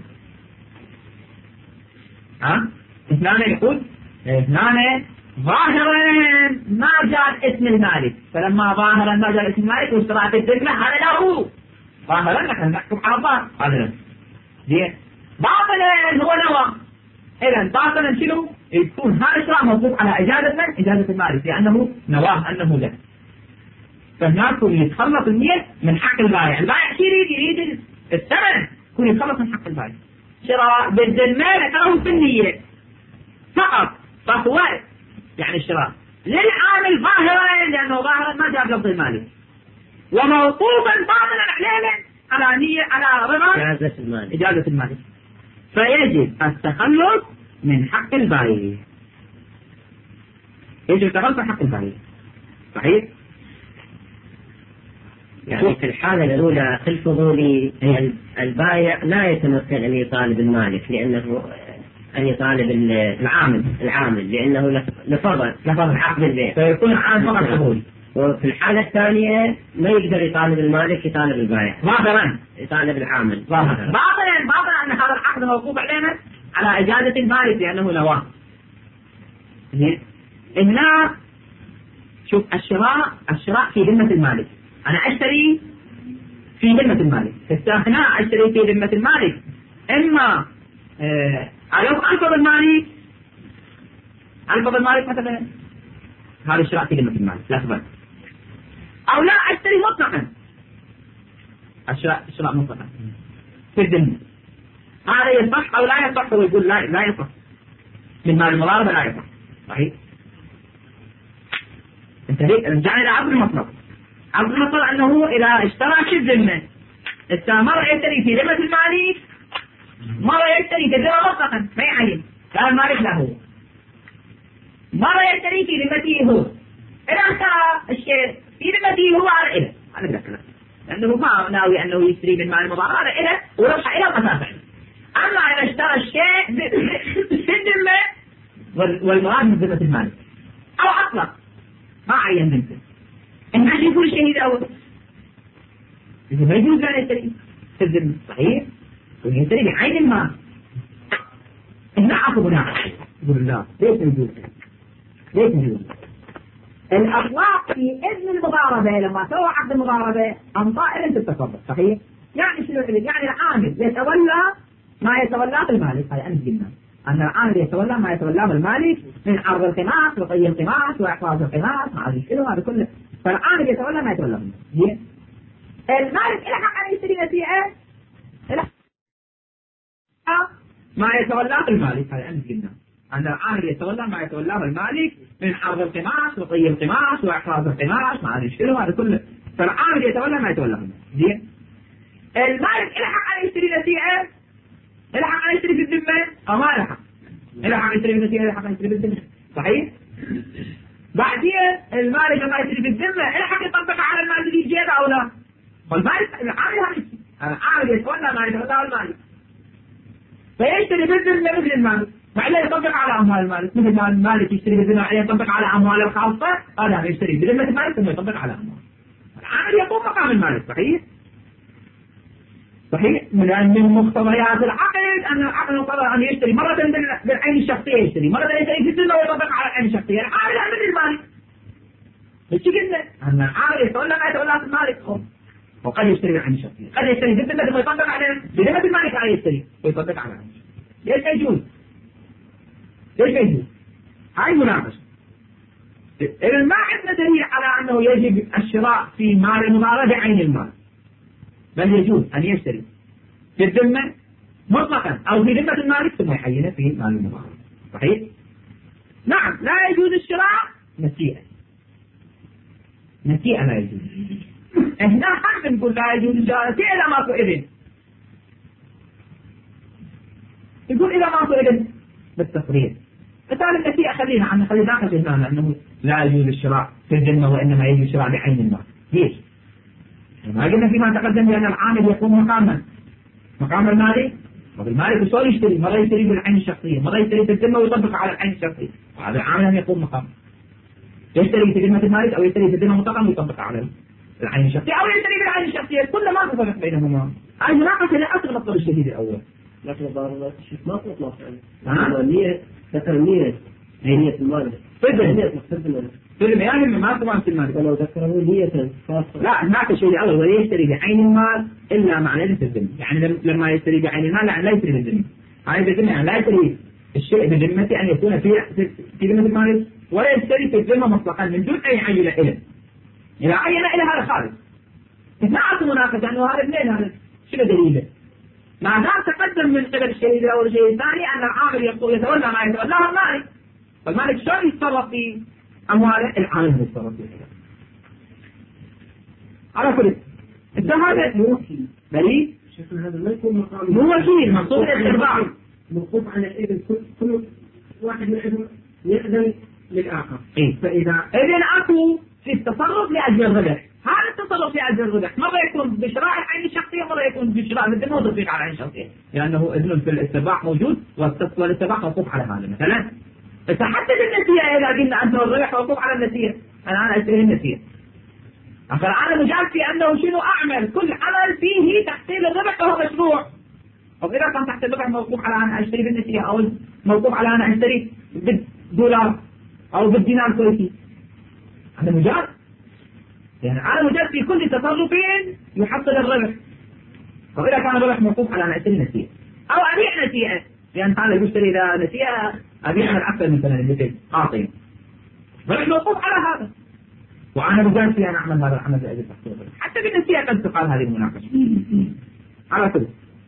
ها اثنان يقول اثنان ظاهرا ما جاء اسم المالك، فلما ظاهرا ما جاء اسم المالك واشترى في الذمة هذا له ظاهرا نحن نحكم على الظاهر هذا زين، باطلا هو نوى. إذا باطلا شنو؟ يكون هذا الشراء موقوف على إجازة من؟ إجازة المالك، لأنه نواه أنه له. فهناك يتخلص النية من حق البائع، البائع شو يريد؟ يريد الثمن، يكون يتخلص من حق البائع. شراء بالذمة ذكره في النية فقط، فهو يعني الشراء للعامل ظاهرا لأنه ظاهرا ما جاب لفظ المالك، وموقوفا باطلا عليه على نية على رضا إجازة المالك إجازة المالك، فيجب التخلص من حق البائع، يجب التخلص من حق البائع. صحيح؟ يعني في الحالة الأولى في الفضولي البائع لا يتمكن أن يطالب المالك لأنه أن يطالب العامل العامل لأنه لفظ لفظ عقد البيع فيكون عام فقط فضولي. وفي الحالة الثانية ما يقدر يطالب المالك، يطالب البائع ظاهرا يطالب العامل باطلا باطلا أن هذا العقد موقوف علينا على إجازة المالك لأنه نواه. هنا شوف الشراء الشراء في ذمة المالك، أنا أشتري في ذمة المالك، هنا أشتري في ذمة المالك، إما آه لو ألفظ المالك ألفظ المالك مثلا هذا الشراء في ذمة المالك لا تبالي، أو لا أشتري مطلقا الشراء الشراء مطلقا في الذمة، هذا يصح أو لا يصح؟ هو يقول لا لا يصح، من مال المضاربة لا يصح. صحيح؟ انتهيت. رجعنا إلى عقد المطلق. عقد المطلق أنه إذا اشترى في الذمة، مرة يشتري في ذمة المالك، مرة يشتري في الذمة مطلقا ما يعين، لا المالك له، مرة يشتري في ذمته هو. إذا اشترى الشيء في ذمته هو على إله، على ذلك لأنه ما ناوي أنه يشتري من مال المضاربة على إله وربح إلى المسافة. أما إذا اشترى الشيء في الذمة والمراد من ذمة المالك أو أطلق ما عين ذمته، إن عشان يكون الشيء الأول إذا ما يجوز أن يشتري في الذمة. صحيح؟ ويشتري بعين المال. إحنا عاقب هنا يقول الله ليش يجوز؟ ليش يجوز؟ الأطلاق في إذن المضاربة لما سوى عقد المضاربة أنطى إذن التصرف. صحيح؟ يعني شنو الإذن؟ يعني العامل يتولى ما يتولاه المالك، هذا أنت قلنا أن العامل يتولى ما يتولاه المالك من عرض القيمات وطي القيمات وإحفاظ القيمات ما أدري شنو هذا كله، فالعامل يتولى ما يتولاه المالك. المالك إلى حق أن يشتري نسيئة إلى ما يتولاه المالك، هذا أنت قلنا أن العامل يتولى ما يتولاه المالك من عرض القيمات وطي القيمات وإحفاظ القيمات ما أدري شنو هذا كله، فالعامل يتولى ما يتولى. زين المالك له حق أن يشتري نسيئة، له حق أن يشتري في الذمة أو ما له حق؟ له حق أن يشتري في النسيئة، له حق أن يشتري في الذمة. صحيح؟ بعدين المالك لما يشتري في الذمة له حق يطبق على المال اللي جيبه أو لا؟ فالمالك العامل هم العامل يتولى ما يتولى المالك، فيشتري في الذمة مثل المالك، بعدين يطبق على أموال المالك مثل ما المالك يشتري في الذمة بعدين يطبق على أمواله الخاصة، هذا يشتري بذمة المالك ثم يطبق على أمواله. العامل يقوم مقام المالك. صحيح؟ صحيح؟ من من مقتضيات العقد أن العقد يقتضي أن يشتري مرة بالعين الشخصية، يشتري مرة يشتري في الذمة ويطبق على العين الشخصية. العامل مثل المالك. مش قلنا أن العامل يتولى ما يتولى المالك، وقد يشتري بالعين الشخصية، قد يشتري في الذمة ثم يطبق على بذمة المالك عليه يشتري ويطبق على العين. ليش يجوز؟ ليش يجوز؟ هاي مناقشة. إذا ما عندنا دليل على أنه يجب الشراء في مال المضاربة بعين المال، بل يجوز أن يشتري في الذمة مطلقا أو في ذمة المالك ثم يعينه في مال المضاربة. صحيح؟ نعم لا يجوز الشراء نسيئة، نسيئة لا يجوز. هنا حق نقول لا يجوز الشراء نسيئة إذا ماكو إذن، يقول إذا ماكو إذن بالتفريط. مثال النسيئة خلينا عن خلينا ناقش هنا أنه لا يجوز الشراء في الذمة وإنما يجوز الشراء بعين المال. ليش؟ ما قلنا فيما تقدم بأن العامل يكون مقاما مقام المالك، والمالك شلون يشتري؟ مرة يشتري بالعين الشخصية، مرة يشتري في الذمة ويطبق على العين الشخصية، وهذا العامل يكون مقام. يشتري في ذمة المالك أو يشتري في الذمة مطلقا ويطبق على العين الشخصية أو يشتري بالعين الشخصية، كل ما تفرق بينهما. هذه مناقشة لأصل مطلب الشديد الأول. لكن الضرورات ما تطلق يعني النية ذكر النية نية المالك فيلم يعني ما طبعا في المالك ولو ذكره نية خاصة. لا هناك شيء أول ولا يشتري بعين المال إلا مع نية الذمة، يعني لما يشتري بعين المال لا لا يشتري بالذمة، هاي بالذمة يعني لا يشتري الشيء بالذمة أن يكون في في ذمة المالك، ولا يشتري في الذمة مطلقا من دون أي عين إله. إذا عين إله هذا خارج. إحنا عارف مناقشة أنه هذا منين هذا؟ شنو دليله؟ ما دام تقدم من قبل الشيء الأول والشيء الثاني أن العامل يقول يتولى ما يتولاه المالك، فالمالك شلون يتصرف في أمواله؟ العامل يتصرف فيها. على كل هذا مو وكيل بريء، شكل هذا ما يكون مقام مو وكيل مقصود الاسترضاع، موقوف على الإذن. كل كل واحد منهم يأذن للآخر. إيه؟ فإذا إذن أكو في التصرف لأجل الربح، هذا التصرف لأجل الربح مرة يكون بشراء العين الشخصية، مرة يكون بشراء الذمة وتطبيق على العين الشخصية، لأنه إذن في الاسترضاع موجود والاسترضاع موقوف على هذا. مثلا حتى النسيئة إذا قلنا أنه الربح موقوف على النسيئة، أنا أنا أشتري النسيئة، أخر أنا مجال في أنه شنو أعمل كل عمل فيه تحصيل الربح فهو مشروع. أو إذا كان تحت الربح موقوف على أنا أشتري بالنسيئة أو موقوف على أنا أشتري بالدولار أو بالدينار الكويتي، هذا مجال، يعني أنا مجال في كل تصرفين يحصل الربح. وإذا كان الربح موقوف على أنا أشتري نسيئة أو أبيع نسيئة، لأن هذا يشتري إذا نسيئة أبيع من أكثر من سنة مثل أعطي، الربح موقوف على هذا، وأنا مجال في أن أعمل هذا العمل لأجل تحصيل الربح. حتى بالنسيئة قد تقال هذه المناقشة على كل.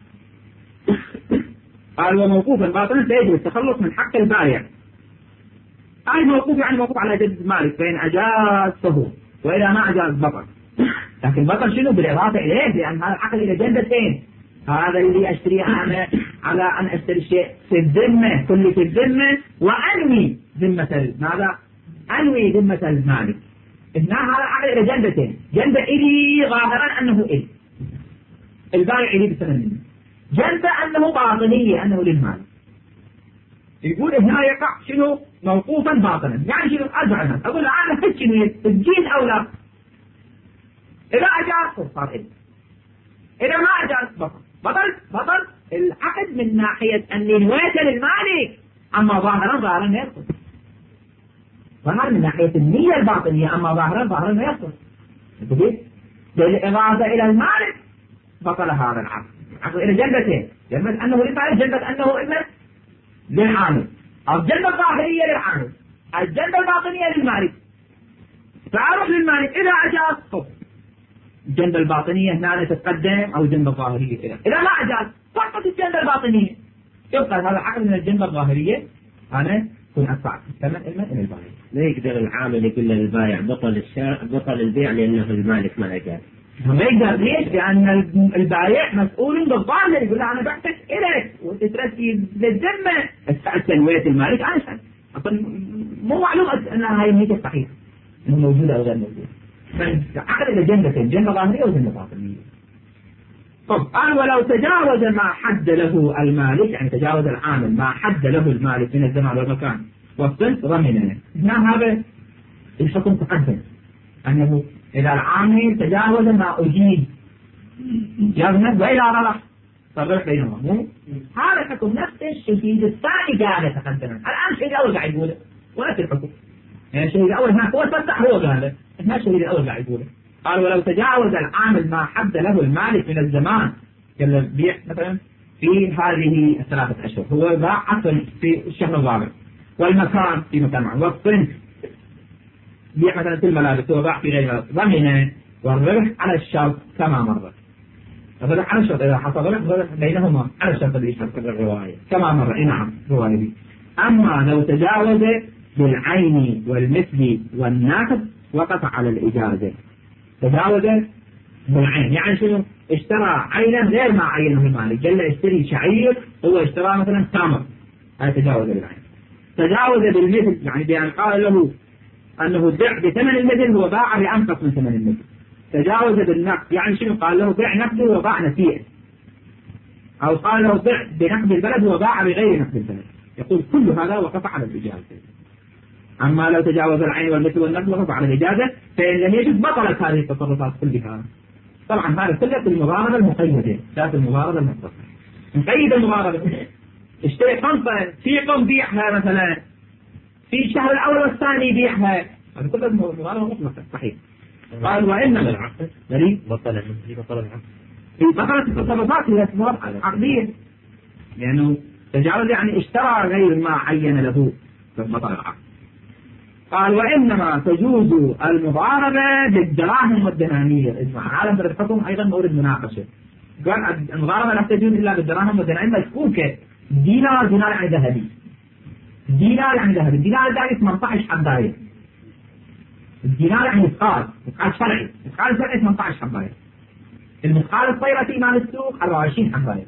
قال وموقوفا باطلا سيجب التخلص من حق البائع. هاي موقوف يعني موقوف على جد المالك، فإن أجاز فهو، وإذا ما أجاز بطل. لكن بطل شنو؟ بالإضافة إليه، لأن هذا العقد إلى جندتين، هذا اللي أشتريه أنا على أن أشتري شيء في الذمة، كل في الذمة، وأنوي ذمة ماذا؟ أنوي ذمة المالك. هنا هذا العقد إلى جندتين، جندة إلي ظاهرا أنه إلي البائع إلي بثمن منه، جندة أنه باطنية أنه للمالك. يقول هنا يقع شنو؟ موقوفا باطنا، يعني شنو؟ أرجع الناس أقول أنا فت شنو الجيد أو لا؟ إذا أجاز صار إلي، إذا ما أجاز بطل. بطل بطل العقد من ناحية أن نويت للمالك، أما ظاهرا ظاهرا يرفض. ظاهرا من ناحية النية الباطنية، أما ظاهرا ظاهرا يرفض. بالإضافة إلى المالك بطل هذا العقد. العقد إلى جنبتين، جنبة أنه للمالك، جنبة أنه إما للعامل، أو الجنبة الظاهرية للعامل، الجنبة الباطنية للمالك. فأروح للمالك إذا أجاز صف الجنبة الباطنية هنا تتقدم أو الجنبة الظاهرية كذا. إذا ما أجاز فقط الجنبة الباطنية، يبقى هذا العقد من الجنبة الظاهرية أنا يكون أدفع ثمن المال البايع. لا يقدر العامل يقول للبايع بطل الشراء بطل البيع لأنه المالك ما أجاز. ما يقدر ليش؟ لأن البايع مسؤول بالظاهر، يقول له أنا بعتك إليك وأنت ترسي للذمة الساعة تنوية المالك أنسى. أصلا مو معلوم أن هاي النية صحيحة إنه موجودة أو غير موجودة. فعقد إلى جنتين، جنة ظاهرية وجنة باطنية. طب قال ولو تجاوز ما حد له المالك، يعني تجاوز العامل ما حد له المالك من الزمان والمكان والصنف ضمنه. هنا هذا الحكم تقدم أنه إذا العامل تجاوز ما أجيب يذنب وإلى ربح فالربح بينهما. مو هذا الحكم نفس الشيء الثاني قاعد تقدم. الآن الشيء الأول قاعد يقوله ونفس الحكم، يعني الشيء الأول هناك هو فتح هو قاله، هنا الشيء الأول قاعد يقوله. قال ولو تجاوز العامل ما حد له المالك من الزمان كالبيع مثلا في هذه الثلاثة أشهر، هو باع عفوا في الشهر الرابع، والمكان في مكان معين، والصنف بيع مثلا في الملابس هو باع في غير ضمنه، والربح على الشرط كما مر. الربح على الشرط إذا حصل ربح بينهما على الشرط اللي يشترط الرواية كما مر. إيه نعم رواية دي. أما لو تجاوز بالعين والمثل والنقد وقف على الإجازة. تجاوز بالعين يعني شنو؟ اشترى عينا غير ما عينه المالك، قال له اشتري شعير هو اشترى مثلا تمر، هذا تجاوز بالعين. تجاوز بالمثل يعني بأن قال له أنه بيع بثمن المثل هو باع بأنقص من ثمن المثل. تجاوز بالنقد يعني شنو؟ قال له بيع نقده وباع نسيئة، أو قال له بيع بنقد البلد وباع بغير نقد البلد. يقول كل هذا وقف على الإجازة. أما لو تجاوز العين والمثل والنقد وقف على الإجازة، فإن لم يجد بطلت هذه التصرفات كلها. طبعا هذا كله في المضاربة المقيدة، لا في المضاربة المطلقة. نقيد المضاربة، اشتري قنطة في قم بيعها مثلا في الشهر الأول والثاني بيعها، هذا كله المضاربة مطلقة صحيح. قال وإنما العقد دليل بطل المثل بطل العقد في بطلت التصرفات هي تصرفات عقدية، لأنه تجاوز يعني اشترى غير ما عين له بطل العقد. قال وإنما تجوز المضاربة بالدراهم والدنانير إجماعا. هذا الحكم أيضا مورد مناقشة. قال المضاربة لا تجوز إلا بالدراهم والدنانير مشكوكة. دينار دينار يعني ذهبي، دينار يعني ذهبي، الدينار الذهبي ثمانية عشر حباية، الدينار يعني مثقال، مثقال شرعي، مثقال شرعي ثمانية عشر حباية، المثقال الصيرتي مال السوق أربعة وعشرين حباية.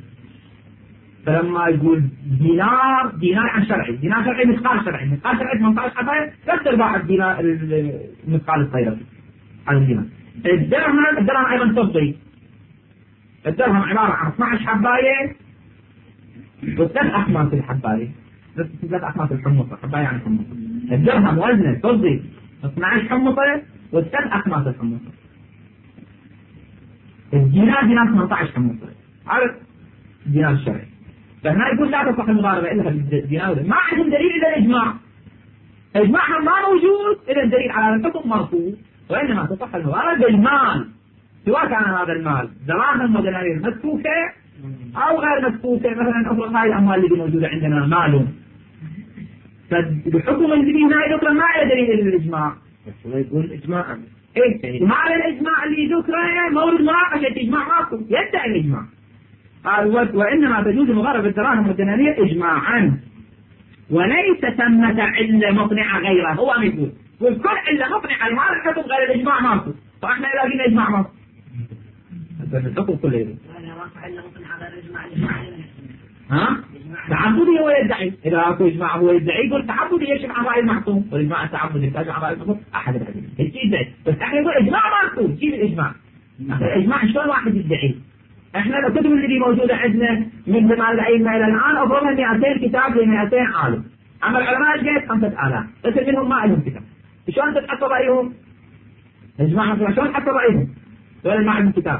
فلما يقول دينار دينار عن شرعي، دينار شرعي مثقال شرعي، مثقال شرعي ثمانية عشر حباية، لا تربح الدينار المثقال الصيرتي على الدينار. الدرهم الدرهم أيضا تفضي، الدرهم عبارة عن اثنتي عشرة حباية وثلاث أخماس الحباية، ثلاث أخماس الحمصة، حباية يعني حمصة. الدرهم وزنه تفضي اثنتي عشرة حمصة وثلاث أخماس الحمصة. الدينار دينار ثمانية عشر حمصة، هذا الدينار الشرعي. فهنا يقول لا تصح المضاربة إلا بالدينار. ما عندهم دليل إلا الإجماع، إجماعهم ما موجود إلا الدليل على الحكم مرفوض. وإنما تصح المضاربة بالمال، سواء كان هذا المال دراهم ودنانير مسكوكة أو غير مسكوكة. مثلا أفرض هاي الأموال اللي موجودة عندنا مال، فبحكم اللي هنا يذكر ما على دليل إلا الإجماع. هو يقول إجماعا إيه ما على الإجماع اللي ذكره مورد مناقشة، إجماع ماكو يدعي الإجماع. قال وإنما تجوز المضاربة بالدراهم والدنانير إجماعا وليس ثمة علة مقنعة غيرها. هو عم يقول يقول كل علة مقنعة لهذا الحكم غير الإجماع ماكو، فإحنا إذا قلنا إجماع ماكو الحكم كله يقول ها تعبدي هو يدعي. إذا أكو إجماع هو يدعي يقول تعبدي يشمع عن رأي المحكوم، والإجماع التعبدي يحتاج عن رأي المحكوم أحد الأدلة هيك يدعي. بس إحنا نقول إجماع ماكو، شيل الإجماع. الإجماع شلون واحد يدعي؟ احنا الكتب اللي موجودة عندنا من زمان الأئمة إلى الآن أفضلها مئتين كتاب ل مئتين عالم، أما العلماء جاءت خمسة آلاف، بس منهم ما لهم كتاب. شلون تتحط رأيهم؟ اجماع شلون حط رأيهم؟ ولا ما عندهم كتاب.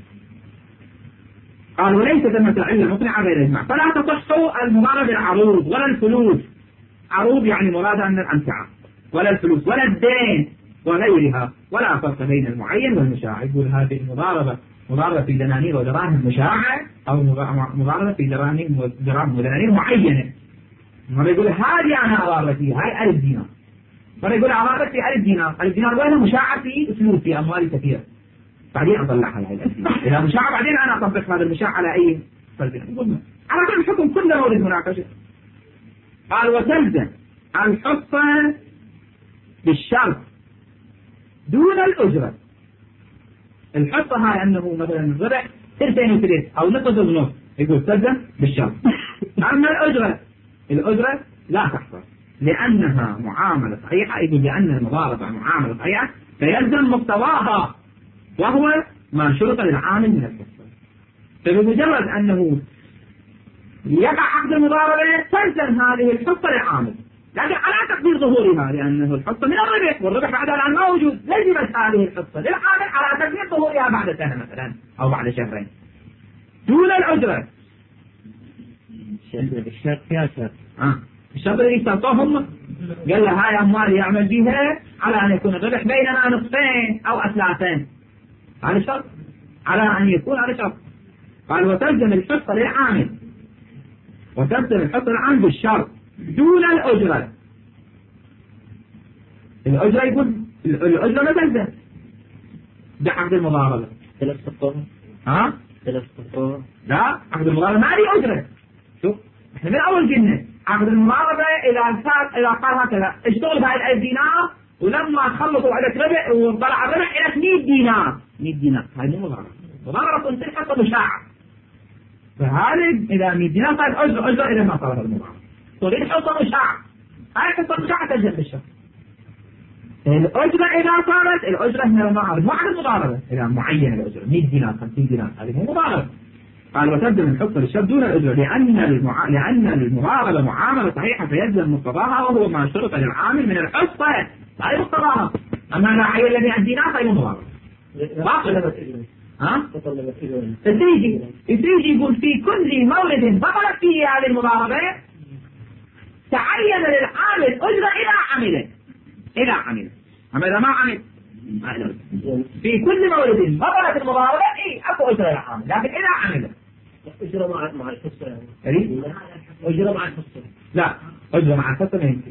قال وليس ثمة علة مقنعة غير إجماع، فلا تصح المضاربة بالعروض ولا الفلوس. عروض يعني مرادها من الأمتعة، ولا الفلوس ولا الدين وغيرها، ولا فرق بين المعين والمشاع. يقول هذه المضاربة مضاربة في دنانير ودراهم مشاعة، أو مضاربة في دراهم ودراهم ودنانير معينة. مرة يقول هذه أنا أضارب فيها هاي ألف دينار، مرة يقول أضارب في ألف دينار، ألف دينار وين مشاعة في فلوس في أموال كثيرة، بعدين أطلعها على الألف دينار. إذا مشاعة بعدين أنا أطبق هذا المشاعة على أي فرد. على كل الحكم كله مورد مناقشة. قال وتلزم الحصة بالشرط دون الأجرة. الحصة هاي أنه مثلا ربع ثلثين وثلث أو نصف ونصف، يقول تلزم بالشرط. أما الأجرة الأجرة لا تحصل لأنها معاملة صحيحة، يقول لأن المضاربة معاملة صحيحة فيلزم مقتضاها وهو ما شرط للعامل من الحصة. فبمجرد أنه يقع عقد المضاربة تلزم هذه الحصة للعامل، لكن على تقدير ظهورها لأنه الحصة من الربح والربح بعد الآن موجود، لزمت هذه الحصة للعامل على تقدير ظهورها بعد سنة مثلا أو بعد شهرين دون الأجرة. الشرط فيها شرط. آه. الشرط اللي اشترطوه هم قال له هاي أموال يعمل بها على أن يكون الربح بيننا نصفين أو أثلاثين، هذا الشرط على أن يكون هذا شرط. قال وتلزم الحصة للعامل وتلزم الحصة للعامل بالشرط دون الأجرة. الأجرة يقول الأجرة ما تلزم ده عقد المضاربة. ثلاث سطور. ها؟ ثلاث سطور. لا عقد المضاربة ما لي أجرة. شوف احنا من أول قلنا عقد المضاربة إذا صار إذا قال هكذا اشتغل بهاي الألف دينار ولما تخلصوا عندك ربح وطلع الربح إلى مئة دينار مئة دينار، هاي مو مضاربة. مضاربة تنتهي حتى مشاعة. فهذه إذا مئة دينار صارت أجرة أجرة إذا ما صارت المضاربة. تريد حصة مشاعة، هاي حصة مشاعة تلزم بالشرط. الأجرة إذا صارت الأجرة هنا ما أعرف مو عقد مضاربة إذا معينة الأجرة مئة دينار خمسين دينار هذه مو مضاربة. قال وتلزم الحصة للشرط دون الأجرة لأن المع... لأن المضاربة معاملة صحيحة فيلزم مقتضاها وهو ما شرط للعامل من الحصة، هاي مقتضاها. أما لا عين الذي الدينار فهي مضاربة. باطل. ها؟ تيجي تيجي يقول في كل مورد بطلت فيه هذه المضاربة تعين للعامل أجرة إلى عمله إلى عمله. أما إذا ما عمل في كل مورد بطلت المضاربة إيه أكو أجرة للعامل، لكن إلى عمله أجرة مع مع الحصة يعني. أجرة مع الحصة. لا أجرة مع الحصة ما يمكن.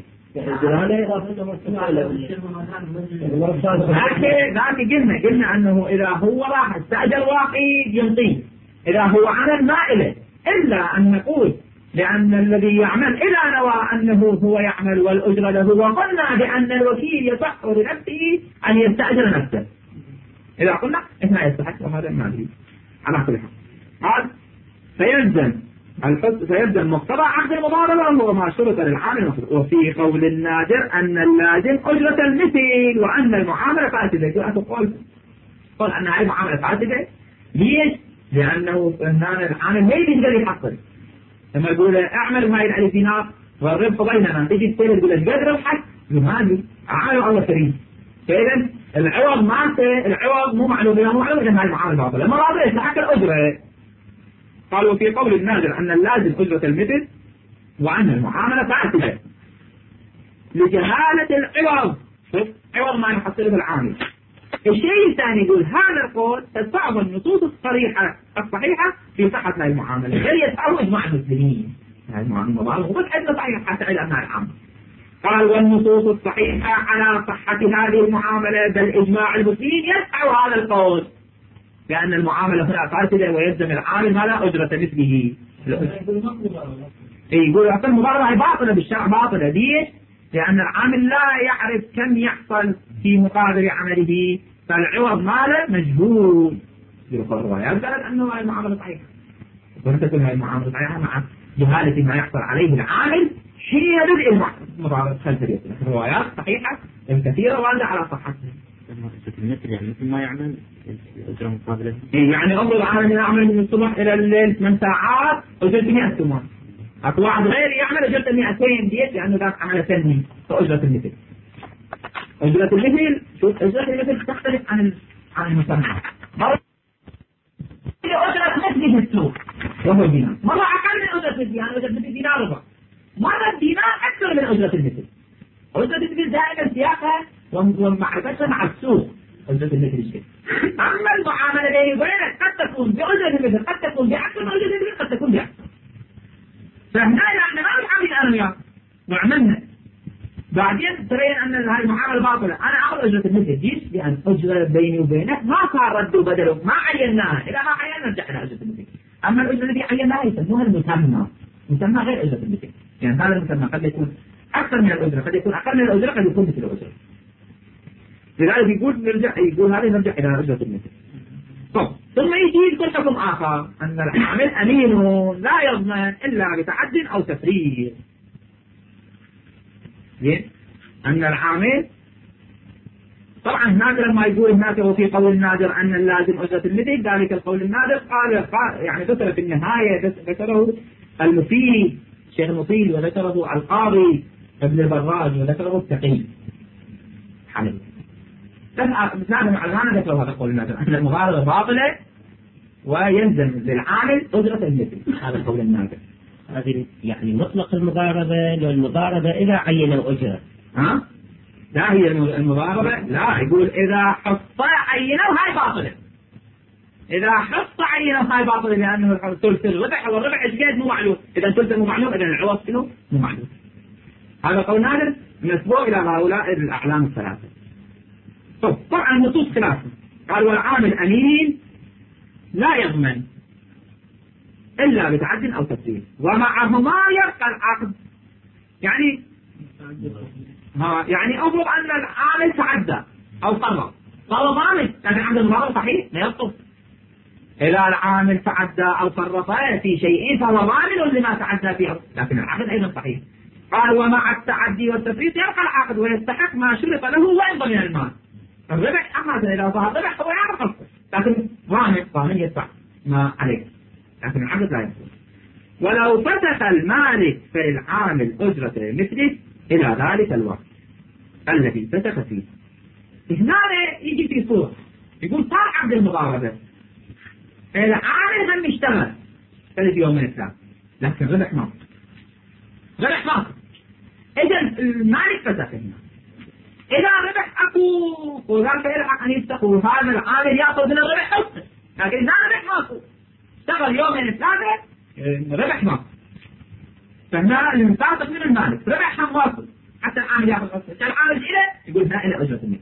ذاك قلنا قلنا أنه إذا هو راح استأجر واقعي ينطيه، إذا هو عمل ما إله، إلا أن نقول لأن الذي يعمل إذا نوى أنه هو يعمل والأجرة له، وقلنا بأن الوكيل يصح لنفسه أن يستأجر نفسه. إذا قلنا إحنا يستحق وهذا ما أدري على كل حال. قال فيلزم الحص فيلزم مقتضى عقد المضاربة وهو ما شرط للعامل. وفي قول النادر أن اللازم أجرة المثل وأن المعاملة فاسدة. تقول قل أن هذه المعاملة فاسدة ليش؟ لأنه العامل ما يقدر يحصل. لما يقول اعمل هاي الألف دينار والربح بيننا تجي تقول تقول ايش قدر ربحك؟ هذه عامل الله كريم. فإذا العوض ما العوض مو معلوم إذا مو معلوم إذا هاي المعاملة باطلة. لما راضي يستحق الأجرة. قالوا في قول النادر أن اللازم أجرة المثل وأن المعاملة فاسدة لجهالة العوض. عوض ما يحصله العامل. الشيء الثاني يقول هذا القول تدفعه النصوص الصريحة الصحيحة في صحة هذه المعاملة، بل يدفعه إجماع المسلمين. هذه المعاملة وبس أجل صحيح حتى إلى أنها العامة. قال والنصوص الصحيحة على صحة هذه المعاملة بل إجماع المسلمين يدفع هذا القول لأن المعاملة هنا فاسدة ويلزم العامل ماذا أجرة مثله. يقول أصل المضاربة باطلة بالشرع باطلة. ليش؟ لأن العامل لا يعرف كم يحصل في مقابل عمله فالعوض ماله مجهول. الروايات قالت أنه هذه المعاملة صحيحة وتكون هذه المعاملة صحيحة مع جهالة ما يحصل عليه العامل حين بدء المضاربة خلف اليد. الروايات صحيحة كثيرة واردة على صحتها. مثل يعني مثل ما يعمل أجرة مقابلة. يعني أفضل عامل يعمل من الصبح إلى الليل ثمان ساعات أجرة مئة ثمان. أكو واحد غير يعمل أجرة مئتين ديت لأنه ذاك عمل سنين فأجرة المثل. أجرة المثل شوف أجرة المثل تختلف عن عن المسمى. مرة أجرة مثل في السوق وهو دينار، مرة أقل من أجرة مثل يعني أجرة مثل دينار ربع، مرة الدينار أكثر من أجرة المثل. أجرة المثل دائما سياقها ومعرفتها مع السوق. أجرة المثل الشيء. أما المعاملة بيني وبينك قد تكون بأجرة المثل قد تكون بأكثر من أجرة المثل قد تكون بأكثر. فهنا احنا ما نحاول أنا وياك وعملنا بعدين تبين أن هذه المعاملة باطلة. أنا أخذ أجرة المثل جيش لأن أجرة بيني وبينك ما صار رد وبدله ما عيناها. إذا ما عيننا نرجع إلى أجرة المثل. أما الأجرة التي عيناها يسموها المسمى. مسمى غير أجرة المثل. يعني هذا المسمى قد يكون أكثر من الأجرة، قد يكون أقل من الأجرة، قد يكون مثل الأجرة. لذلك يقول نرجع يقول هذا نرجع إلى أجرة المثل. طب ثم يجي يقول حكم آخر أن العامل أمين لا يضمن إلا بتعد أو تفريط. أن العامل طبعا هناك لما يقول هناك وفي قول النادر أن اللازم أجرة المثل، ذلك القول النادر قال يعني ذكر في النهاية ذكره المفيد الشيخ المفيد وذكره القاضي ابن البراج وذكره التقي حمد. مثلا مع الآن ذكروا هذا القول النادر أن المغالطة باطلة ويلزم للعامل أجرة المثل، هذا القول النادر. هذه يعني مطلق المضاربة للمضاربة إذا عينوا أجرة. ها؟ لا هي المضاربة لا، يقول إذا حط عينوا هاي باطلة. إذا حط عينوا هاي باطلة لأنه ثلث الربح والربح إيش قد مو معلوم، إذا ثلث مو معلوم إذا العوض شنو مو معلوم. هذا قول نادر نسبوه إلى هؤلاء الأعلام الثلاثة. طب طبعا النصوص خلافه، قال والعامل أمين لا يضمن إلا بتعد أو تفريط ومعهما يبقى العقد. يعني ها يعني أفرض أن العامل تعدى أو قرر قرر ضامن، لكن عقد المضاربة صحيح لا يبطل. إذا العامل تعدى أو فرط في شيء فهو ضامن لما تعدى فيه، لكن العقد أيضا صحيح. قال ومع التعدي والتفريط يبقى العقد ويستحق ما شرط له وإن ضمن المال. الربح أما إذا ظهر ربح هو يعرف خلصه، لكن ضامن ضامن يدفع ما عليه، لكن العقد لا يبطل. ولو فتح المالك فالعامل أجرة مثله إلى ذلك الوقت الذي فتح فيه. هنا يجي في صورة يقول صار عقد المضاربة، العامل هم يشتغل ثلاث يوم من الثلاث، لكن ربح ما ربح ما إذا المالك فتح هنا. إذا ربح أكو وقال فيلحق أن يستقول هذا العامل يأخذ من الربح حصة، لكن إذا ربح ماكو اشتغل يومين ثلاثة ربح ماكو، فهنا المنطق من المالك ربح هم ماكو حتى العامل يأخذ حصة. العامل إلى يقول هنا إلى أجرة المثل،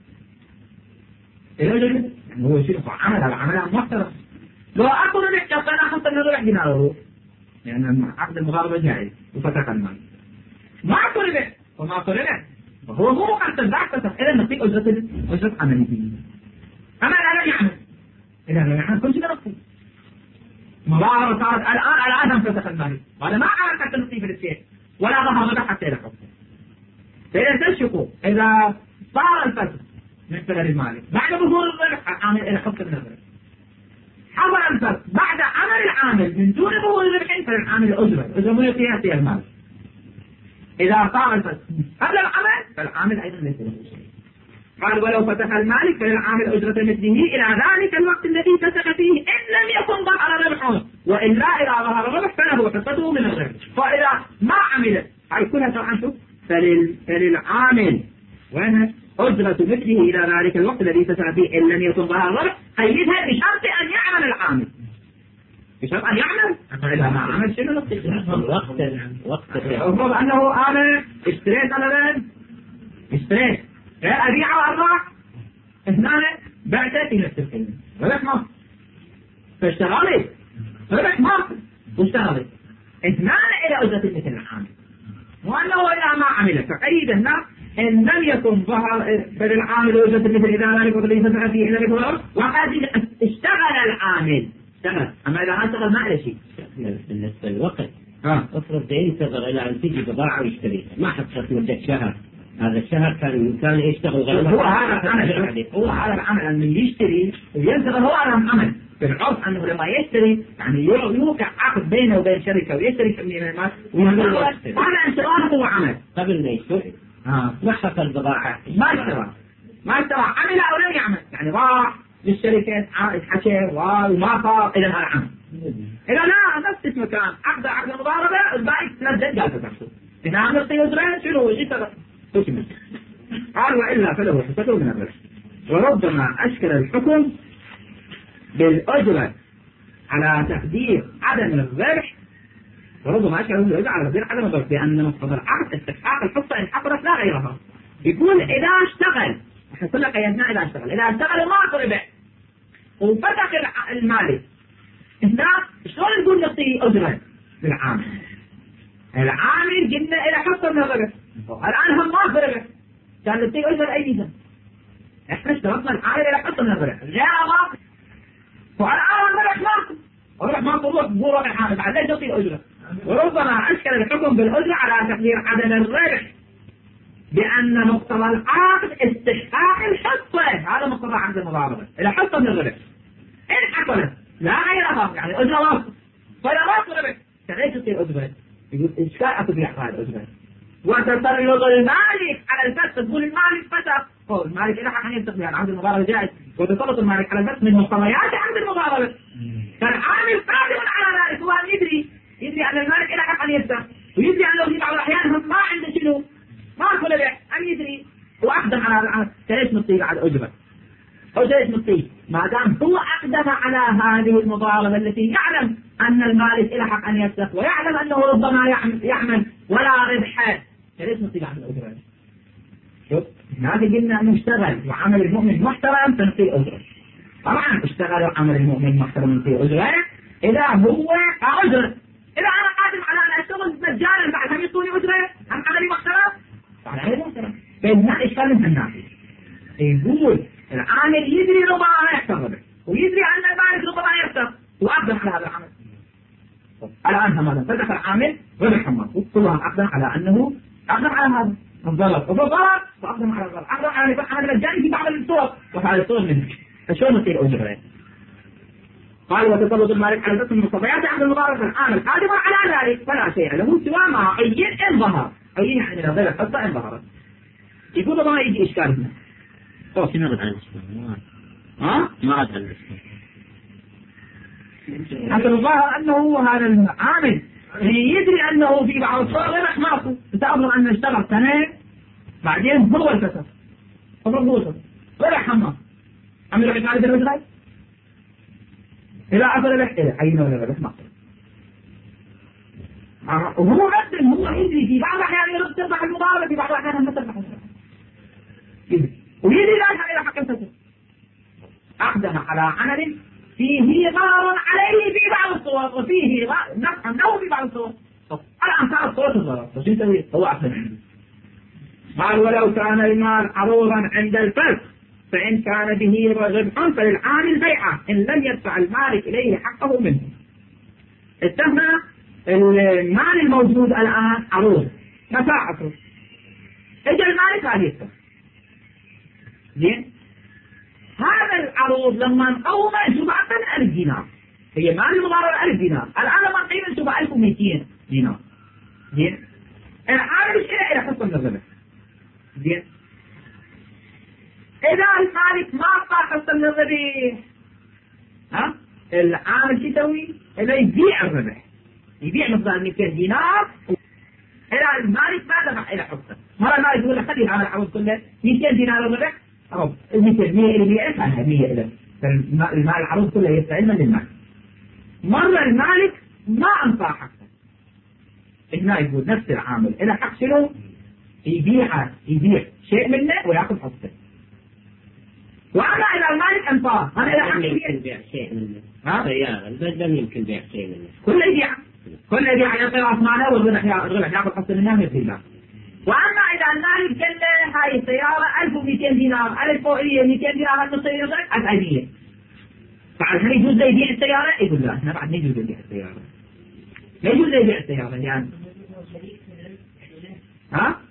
إلى أجرة المثل يعني هو شيء عمل على عمل محترم. لو أكو ربح يعطينا حصة من الربح ديناره، لأن يعني عقد المضاربة جائز وفتح المالك. ماكو ربح وماكو ربح هو مو حتى البعث فتح إلى نقي أجرة أجرة عمله. أما لا لا يعمل إذا لا يعمل كل شيء نقي مضاربة صارت الآن الآن هم فتح المالك، وهذا ما عمل حتى نقي في الشيء ولا ظهر ربح حتى إلى حصة. فإذا تشكوا إذا صار الفتح من قبل المالك بعد ظهور الربح العامل إلى حصة من الربح، حصل الفتح بعد عمل العامل من دون ظهور الربح فالعامل أجرة أجرة من فيها فيها المال. إذا صار الفتح قبل العمل فالعامل أيضا ليس له شيء. قال ولو فتح المالك فالعامل أجرة مثله إلى ذلك الوقت الذي فتح فيه إن لم يكن ظهر ربحه، وإلا إذا ظهر الربح فله حصته من الربح. فإذا ما عمل هاي كلها طبعا شوف فلل... فللعامل وين أجرة مثله إلى ذلك الوقت الذي فتح فيه إن لم يكن ظهر الربح، قيدها بشرط أن يعمل العامل، بشرط أن يعمل. إذا ما عمل شنو وقت وقت أفرض أنه أنا اشتريت أنا اشتريت أبيع وأرباح هنا بعت في نفس الكلمة ربح ما فاشتغلت ربح ما واشتغلت هنا إلى أجرة مثل العامل، وأنه إذا ما عمل فقيد هنا إن لم يكن ظهر فالعامل أجرة مثل إذا ذلك الذي فتح فيه إلا بكل وقد اشتغل العامل اشتغل. أما إذا ما اشتغل ما عليه شيء بالنسبة للوقت. آه. افرض ينتظر إلى أن تجي بضاعة ويشتريها ما حصلت مدة شهر، هذا الشهر كان كان يشتغل غير هو هذا العمل هو هذا العمل أن يشتري وينتظر هو هذا العمل. بالعرف أنه لما يشتري يعني يوقع عقد بينه وبين شركة ويشتري كمية من المال ويقول هذا انشغاله هو عمل قبل ما يشتري. آه. ما حصل بضاعة ما اشترى ما اشترى عمل أو لم يعمل، يعني راح للشركة حكى وما صار إلى هذا العمل. إذا لا نفس المكان عقد عقد المضاربة الباقي ثلاث دقائق تحصل إذا عمل قيودرين شنو يشتغل تكمل. قال وإلا فله حصته من الربح. وربما أشكل الحكم بالأجرة على تقدير عدم الربح، وربما أشكل الأجرة على تقدير عدم الربح لأن مقتضى العقد استحقاق الحصة إن حصلت لا غيرها. يقول إذا اشتغل حصل لك قيدنا إذا اشتغل إذا اشتغل ما ربح وفتح المالك هنا شلون نقول نعطي أجرة للعامل؟ العامل قلنا إلى حصة من الربح، الآن هم ما في ربح، كان يعطي أجر أي ميزان. إحنا اشترطنا العامل إلى حصة من الربح غير واقع، والآن الربح ماكو، الربح ماكو روح بقول ربح العامل بعد ليش يعطي أجرة؟ وربما أشكل الحكم بالأجرة على تقدير عدم الربح بأن مقتضى العقد استحقاق الحصة، هذا مقتضى عقد المضاربة إلى حصة من الربح. إن حصلت لا غيرها يعني أجرة واقع فلا واقع ربح، فليش يعطي أجرة؟ يقول إشكال أطبيع هذا الأجرة. وتسلط المالك على الفسق، تقول المالك فسق، هو المالك إلى حق أن يفسق بها عقد المضاربة جائز، وتسلط المالك على الفسق من مقتضيات عقد المضاربة. فالعامل قادر على ذلك، هو يدري يدري أن المالك إلى حق أن يفسق، ويدري أنه في بعض الأحيان هم ما عنده شنو ما كل بيع أم يدري وأقدم على العقد، فليش نطيق على الأجرة؟ أو ليش نطيق؟ ما دام هو أقدم على هذه المضاربة التي يعلم أن المالك إلى حق أن يفسق ويعلم أنه ربما يعمل ولا ربح، فليش نطيق على الأجرة؟ شوف هذا قلنا أنه اشتغل وعمل المؤمن محترم فنطيق أجرة. طبعا اشتغل وعمل المؤمن محترم نطيق أجرة إذا هو أجرة. إذا أنا قادم على أن أشتغل مجانا بعد هم يعطوني أجرة أم عملي محترم؟ على هذا محترم. فإنها إشكال من الناس يقول العامل يدري ربما يحترم ويدري أن المالك ربما يحترم وأقدم على هذا العمل. الآن هم فتح العامل ربح هم كلهم أقدم على أنه أقدم على هذا الضرر وضرر وأقدم على الضرر، أقدم على هذا المجاني في بعض الصور وهذا الصور منه، فشو نصير أجرة؟ قال وتسلط المالك على الفسق من مقتضيات عقد المضاربة، العامل قادر على ذلك فلا شيء له سوى ما عين إن ظهر، عين يعني من غير الحصة إن ظهرت. يقول ما يجي إشكال هنا. أوه ما رد على الإشكال. ها؟ ما رد على الإشكال. حتى الظاهر أنه هذا العامل يدري أنه في بعض الصور ربح ماكو، تأمر أن اشتغل سنة بعدين هو الفسق. طبعا هو الفسق. ربح هم. عم يروح يقال بالرجل. إذا أصل ربح إيه عينه ولا ربح ماكو. وهو قدم هو يدري في بعض الأحيان يرد تربح المضاربة، في بعض الأحيان ما تربح المضاربة. يدري ويدري لا إلى حق الفسق. أقدم على عمل فيه ضرر عليه في بعض الصور وفيه نفع له في بعض الصور. الآن صارت صورة الضرر، فشو يسوي؟ هو أحسن. قال ولو كان المال عروضا عند الفسق فإن كان به ربح فللعامل بيعة إن لم يدفع المالك إليه حقه منه. اتهم المال الموجود الآن عروض متاعته، اجى المالك هذه يدفع. زين؟ هذا العروض لما نقوم نشوف أقل ألف دينار، هي مال المضاربة ألف دينار، الآن لما نقيم نشوف ألف ومئتين دينار. زين؟ العامل مش إلى إلى حصة من الربح. زين؟ إذا المالك ما أعطى حصة من الربح، ها؟ العامل شو يسوي؟ إذا يبيع الربح، يبيع مقدار مئتين دينار، إذا المالك ما دفع إلى حصة، مرة المالك يقول له خلي العامل العروض كله مئتين دينار الربح، أو مئة مئة إلى مئة ألف مئة إلى المال العروض كله يستعلم للمال. مرة المالك ما أنطى حقه، هنا يقول نفس العامل إلى حق شنو؟ يبيع يبيع شيء منه ويأخذ حصته. وأما إذا المالك أنطاه أنا إلى حق يبيع شيء منه. ها؟ سيارة البدل يمكن بيع شيء منه. كل يبيع كل يبيع يعطي رأس ماله والربح الربح يأخذ حصته منه يصير له. وأما إذا المالك قال له هاي السيارة ألف ومئتين دينار، ألف فوقية مئتين دينار هل نصير يصير؟ أسعدية. فعل هل يجوز له يبيع السيارة؟ يقول لا احنا بعد نجوز يبيع السيارة. لا يجوز له يبيع السيارة يعني. ها؟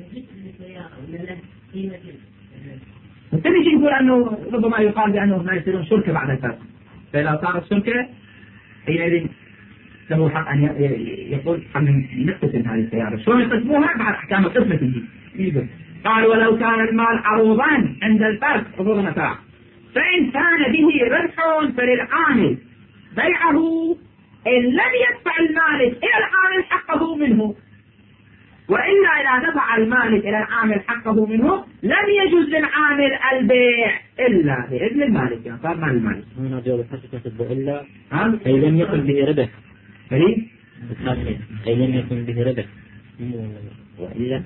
الثاني شيء يقول أنه ربما يقال بأنه ما يصيرون شركة بعد الفرق. فإذا صارت شركة حينئذ له حق أن يقول أن نقسم هذه السيارة. شلون يقسموها؟ بعد أحكام القسمة تجي. يقول قال ولو كان المال عروضا عند الفرق عروض متاع فإن كان به ربح فللعامل بيعه إن لم يدفع المالك إلى العامل حقه منه، وإلا إذا دفع المالك إلى العامل حقه منه لم يجوز للعامل البيع إلا بإذن المالك. يعني صار مال المالك. هنا جواب الحق تكتب إلا ها؟ أي لم يكن به ربح. فريد؟ أي لم يكن به ربح. وإلا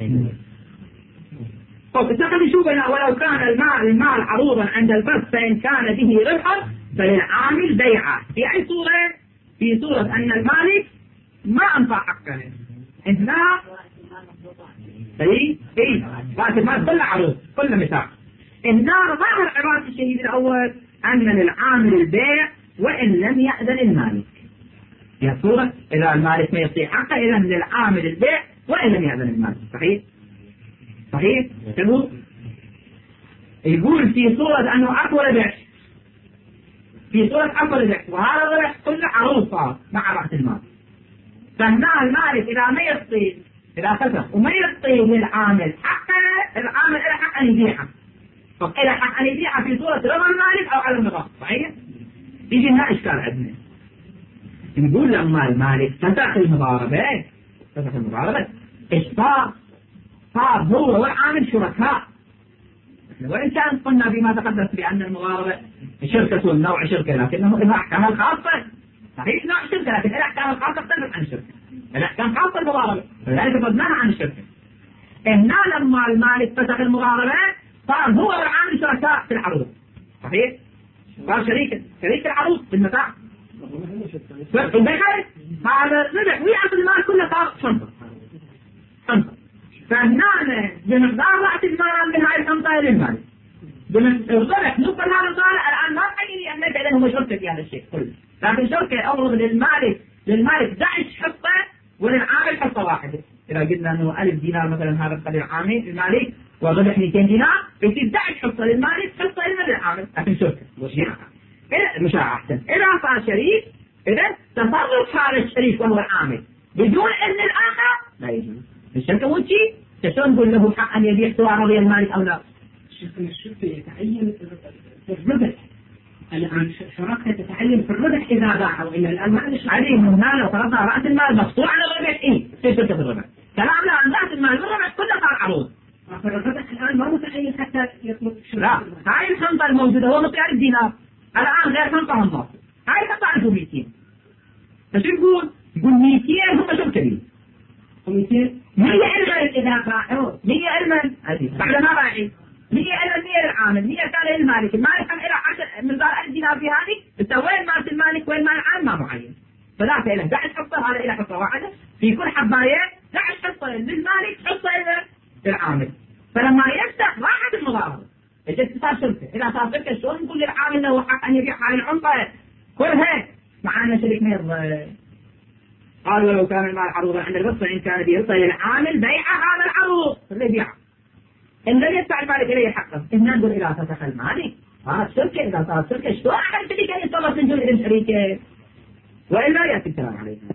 طب تأخذ شو بنا ولو كان المال المال عروضا عند الفرق فإن كان به ربحا فللعامل بيعه. في أي صورة؟ في صورة أن المالك ما أنفع حقه هنا. اي اي رأس المال كله عروض كله متاع. هنا ظاهر عبارة الشهيد الأول أن للعامل البيع وإن لم يأذن المالك. يا صورة إذا المالك ما يعطي حقه إذا للعامل البيع وإن لم يأذن المالك. صحيح صحيح. يقول يقول في صورة أنه أكبر بيع، في صورة أكبر بيع، وهذا الربح كله عروض صار مع رأس المال. فهنا المالك إذا ما يعطي، إذا فسخ وما يعطي للعامل حقه، العامل له حق أن يبيعه، فإذا حق أن يبيعه في صورة رضا المالك أو على النظام. صحيح. يجي هنا إشكال عندنا، نقول لما المالك فسخ المضاربة، فسخ المضاربة إيش صار؟ صار هو والعامل شركاء. وإن كان قلنا بما تقدم بأن المضاربة شركة نوع شركة لكنه لها أحكام خاصة. صحيح نوع شركة لكن الأحكام الخاصة تختلف عن الشركة. الأحكام خاصة المضاربة لذلك فضلناها عن الشركة. هنا لما المالك فسخ المضاربة صار هو والعامل شركاء في العروض. صحيح. صار شريك شريك العروض في المتاع. فالبيع هذا ربح ويأخذ المال كله صار شنطة شنطة. فهنا بمقدار رأس المال من هاي الشنطة للمال بالربح نقل هذا المال. الآن ما تحيي أن نجعل لهم شركة في هذا الشيء كله، لكن شركة أفرض للمالك للمالك دعش حصة وللعامل حصة واحدة. إذا قلنا أنه ألف دينار مثلا هذا القدر العامل المالك والربح مئتين دينار يصير دعش حصة للمالك حصة للعامل، لكن شركة وشيخ مش أحسن. إذا صار شريك إذا تصرف هذا الشريك وهو العامل بدون إذن الآخر لا يجوز. الشركة وشي تشون نقول له حق أن يبيع سواء رضي المالك أو لا. الشركة يتعين في الربح، الآن شركة تتعين في الربح إذا باع، وإلا الآن ما عندش عليه هنا لو فرضنا رأس المال مقطوع على الربح إيه في شركة الربح. كلامنا عن رأس المال والربح كله صار عروض. الربح الآن ما متعين حتى يطلب لا هاي الشنطة الموجودة هو مطيع الدينار الآن غير شنطة هم هاي شنطة عنده مئتين. فشو يقول؟ يقول مئتين هم شركة لي مئتين مية علما إذا باعوا مية علما بعد ما باعي مية علما مية للعامل مية كان للمالك. المالك كان إلى عشر من دار ألف دينار في هذه تسوين مال المالك وين مال العامل ما معين. ثلاثة إلى دعش حصة هذا إلى حصة واحدة في كل حباية دعش حصة للمالك حصة إلى العامل. فلما يفتح واحد المضاربة إجت صار شركة. إذا صار شركة شلون نقول للعامل له حق أن يبيع هاي العنطة كلها مع أن شريك ما يرضى؟ قالوا لو كان المال عروضا عند الرصة إن كان بيرضى للعامل بيع هذا العروض اللي بيعه إن لم يدفع المالك إليه حقه. إن نقول إذا فتح المالك هذا الشركة إذا صار شركة شلون أحد شريك أن يتصرف من جل شريكه وإلا يأتي الكلام عليه.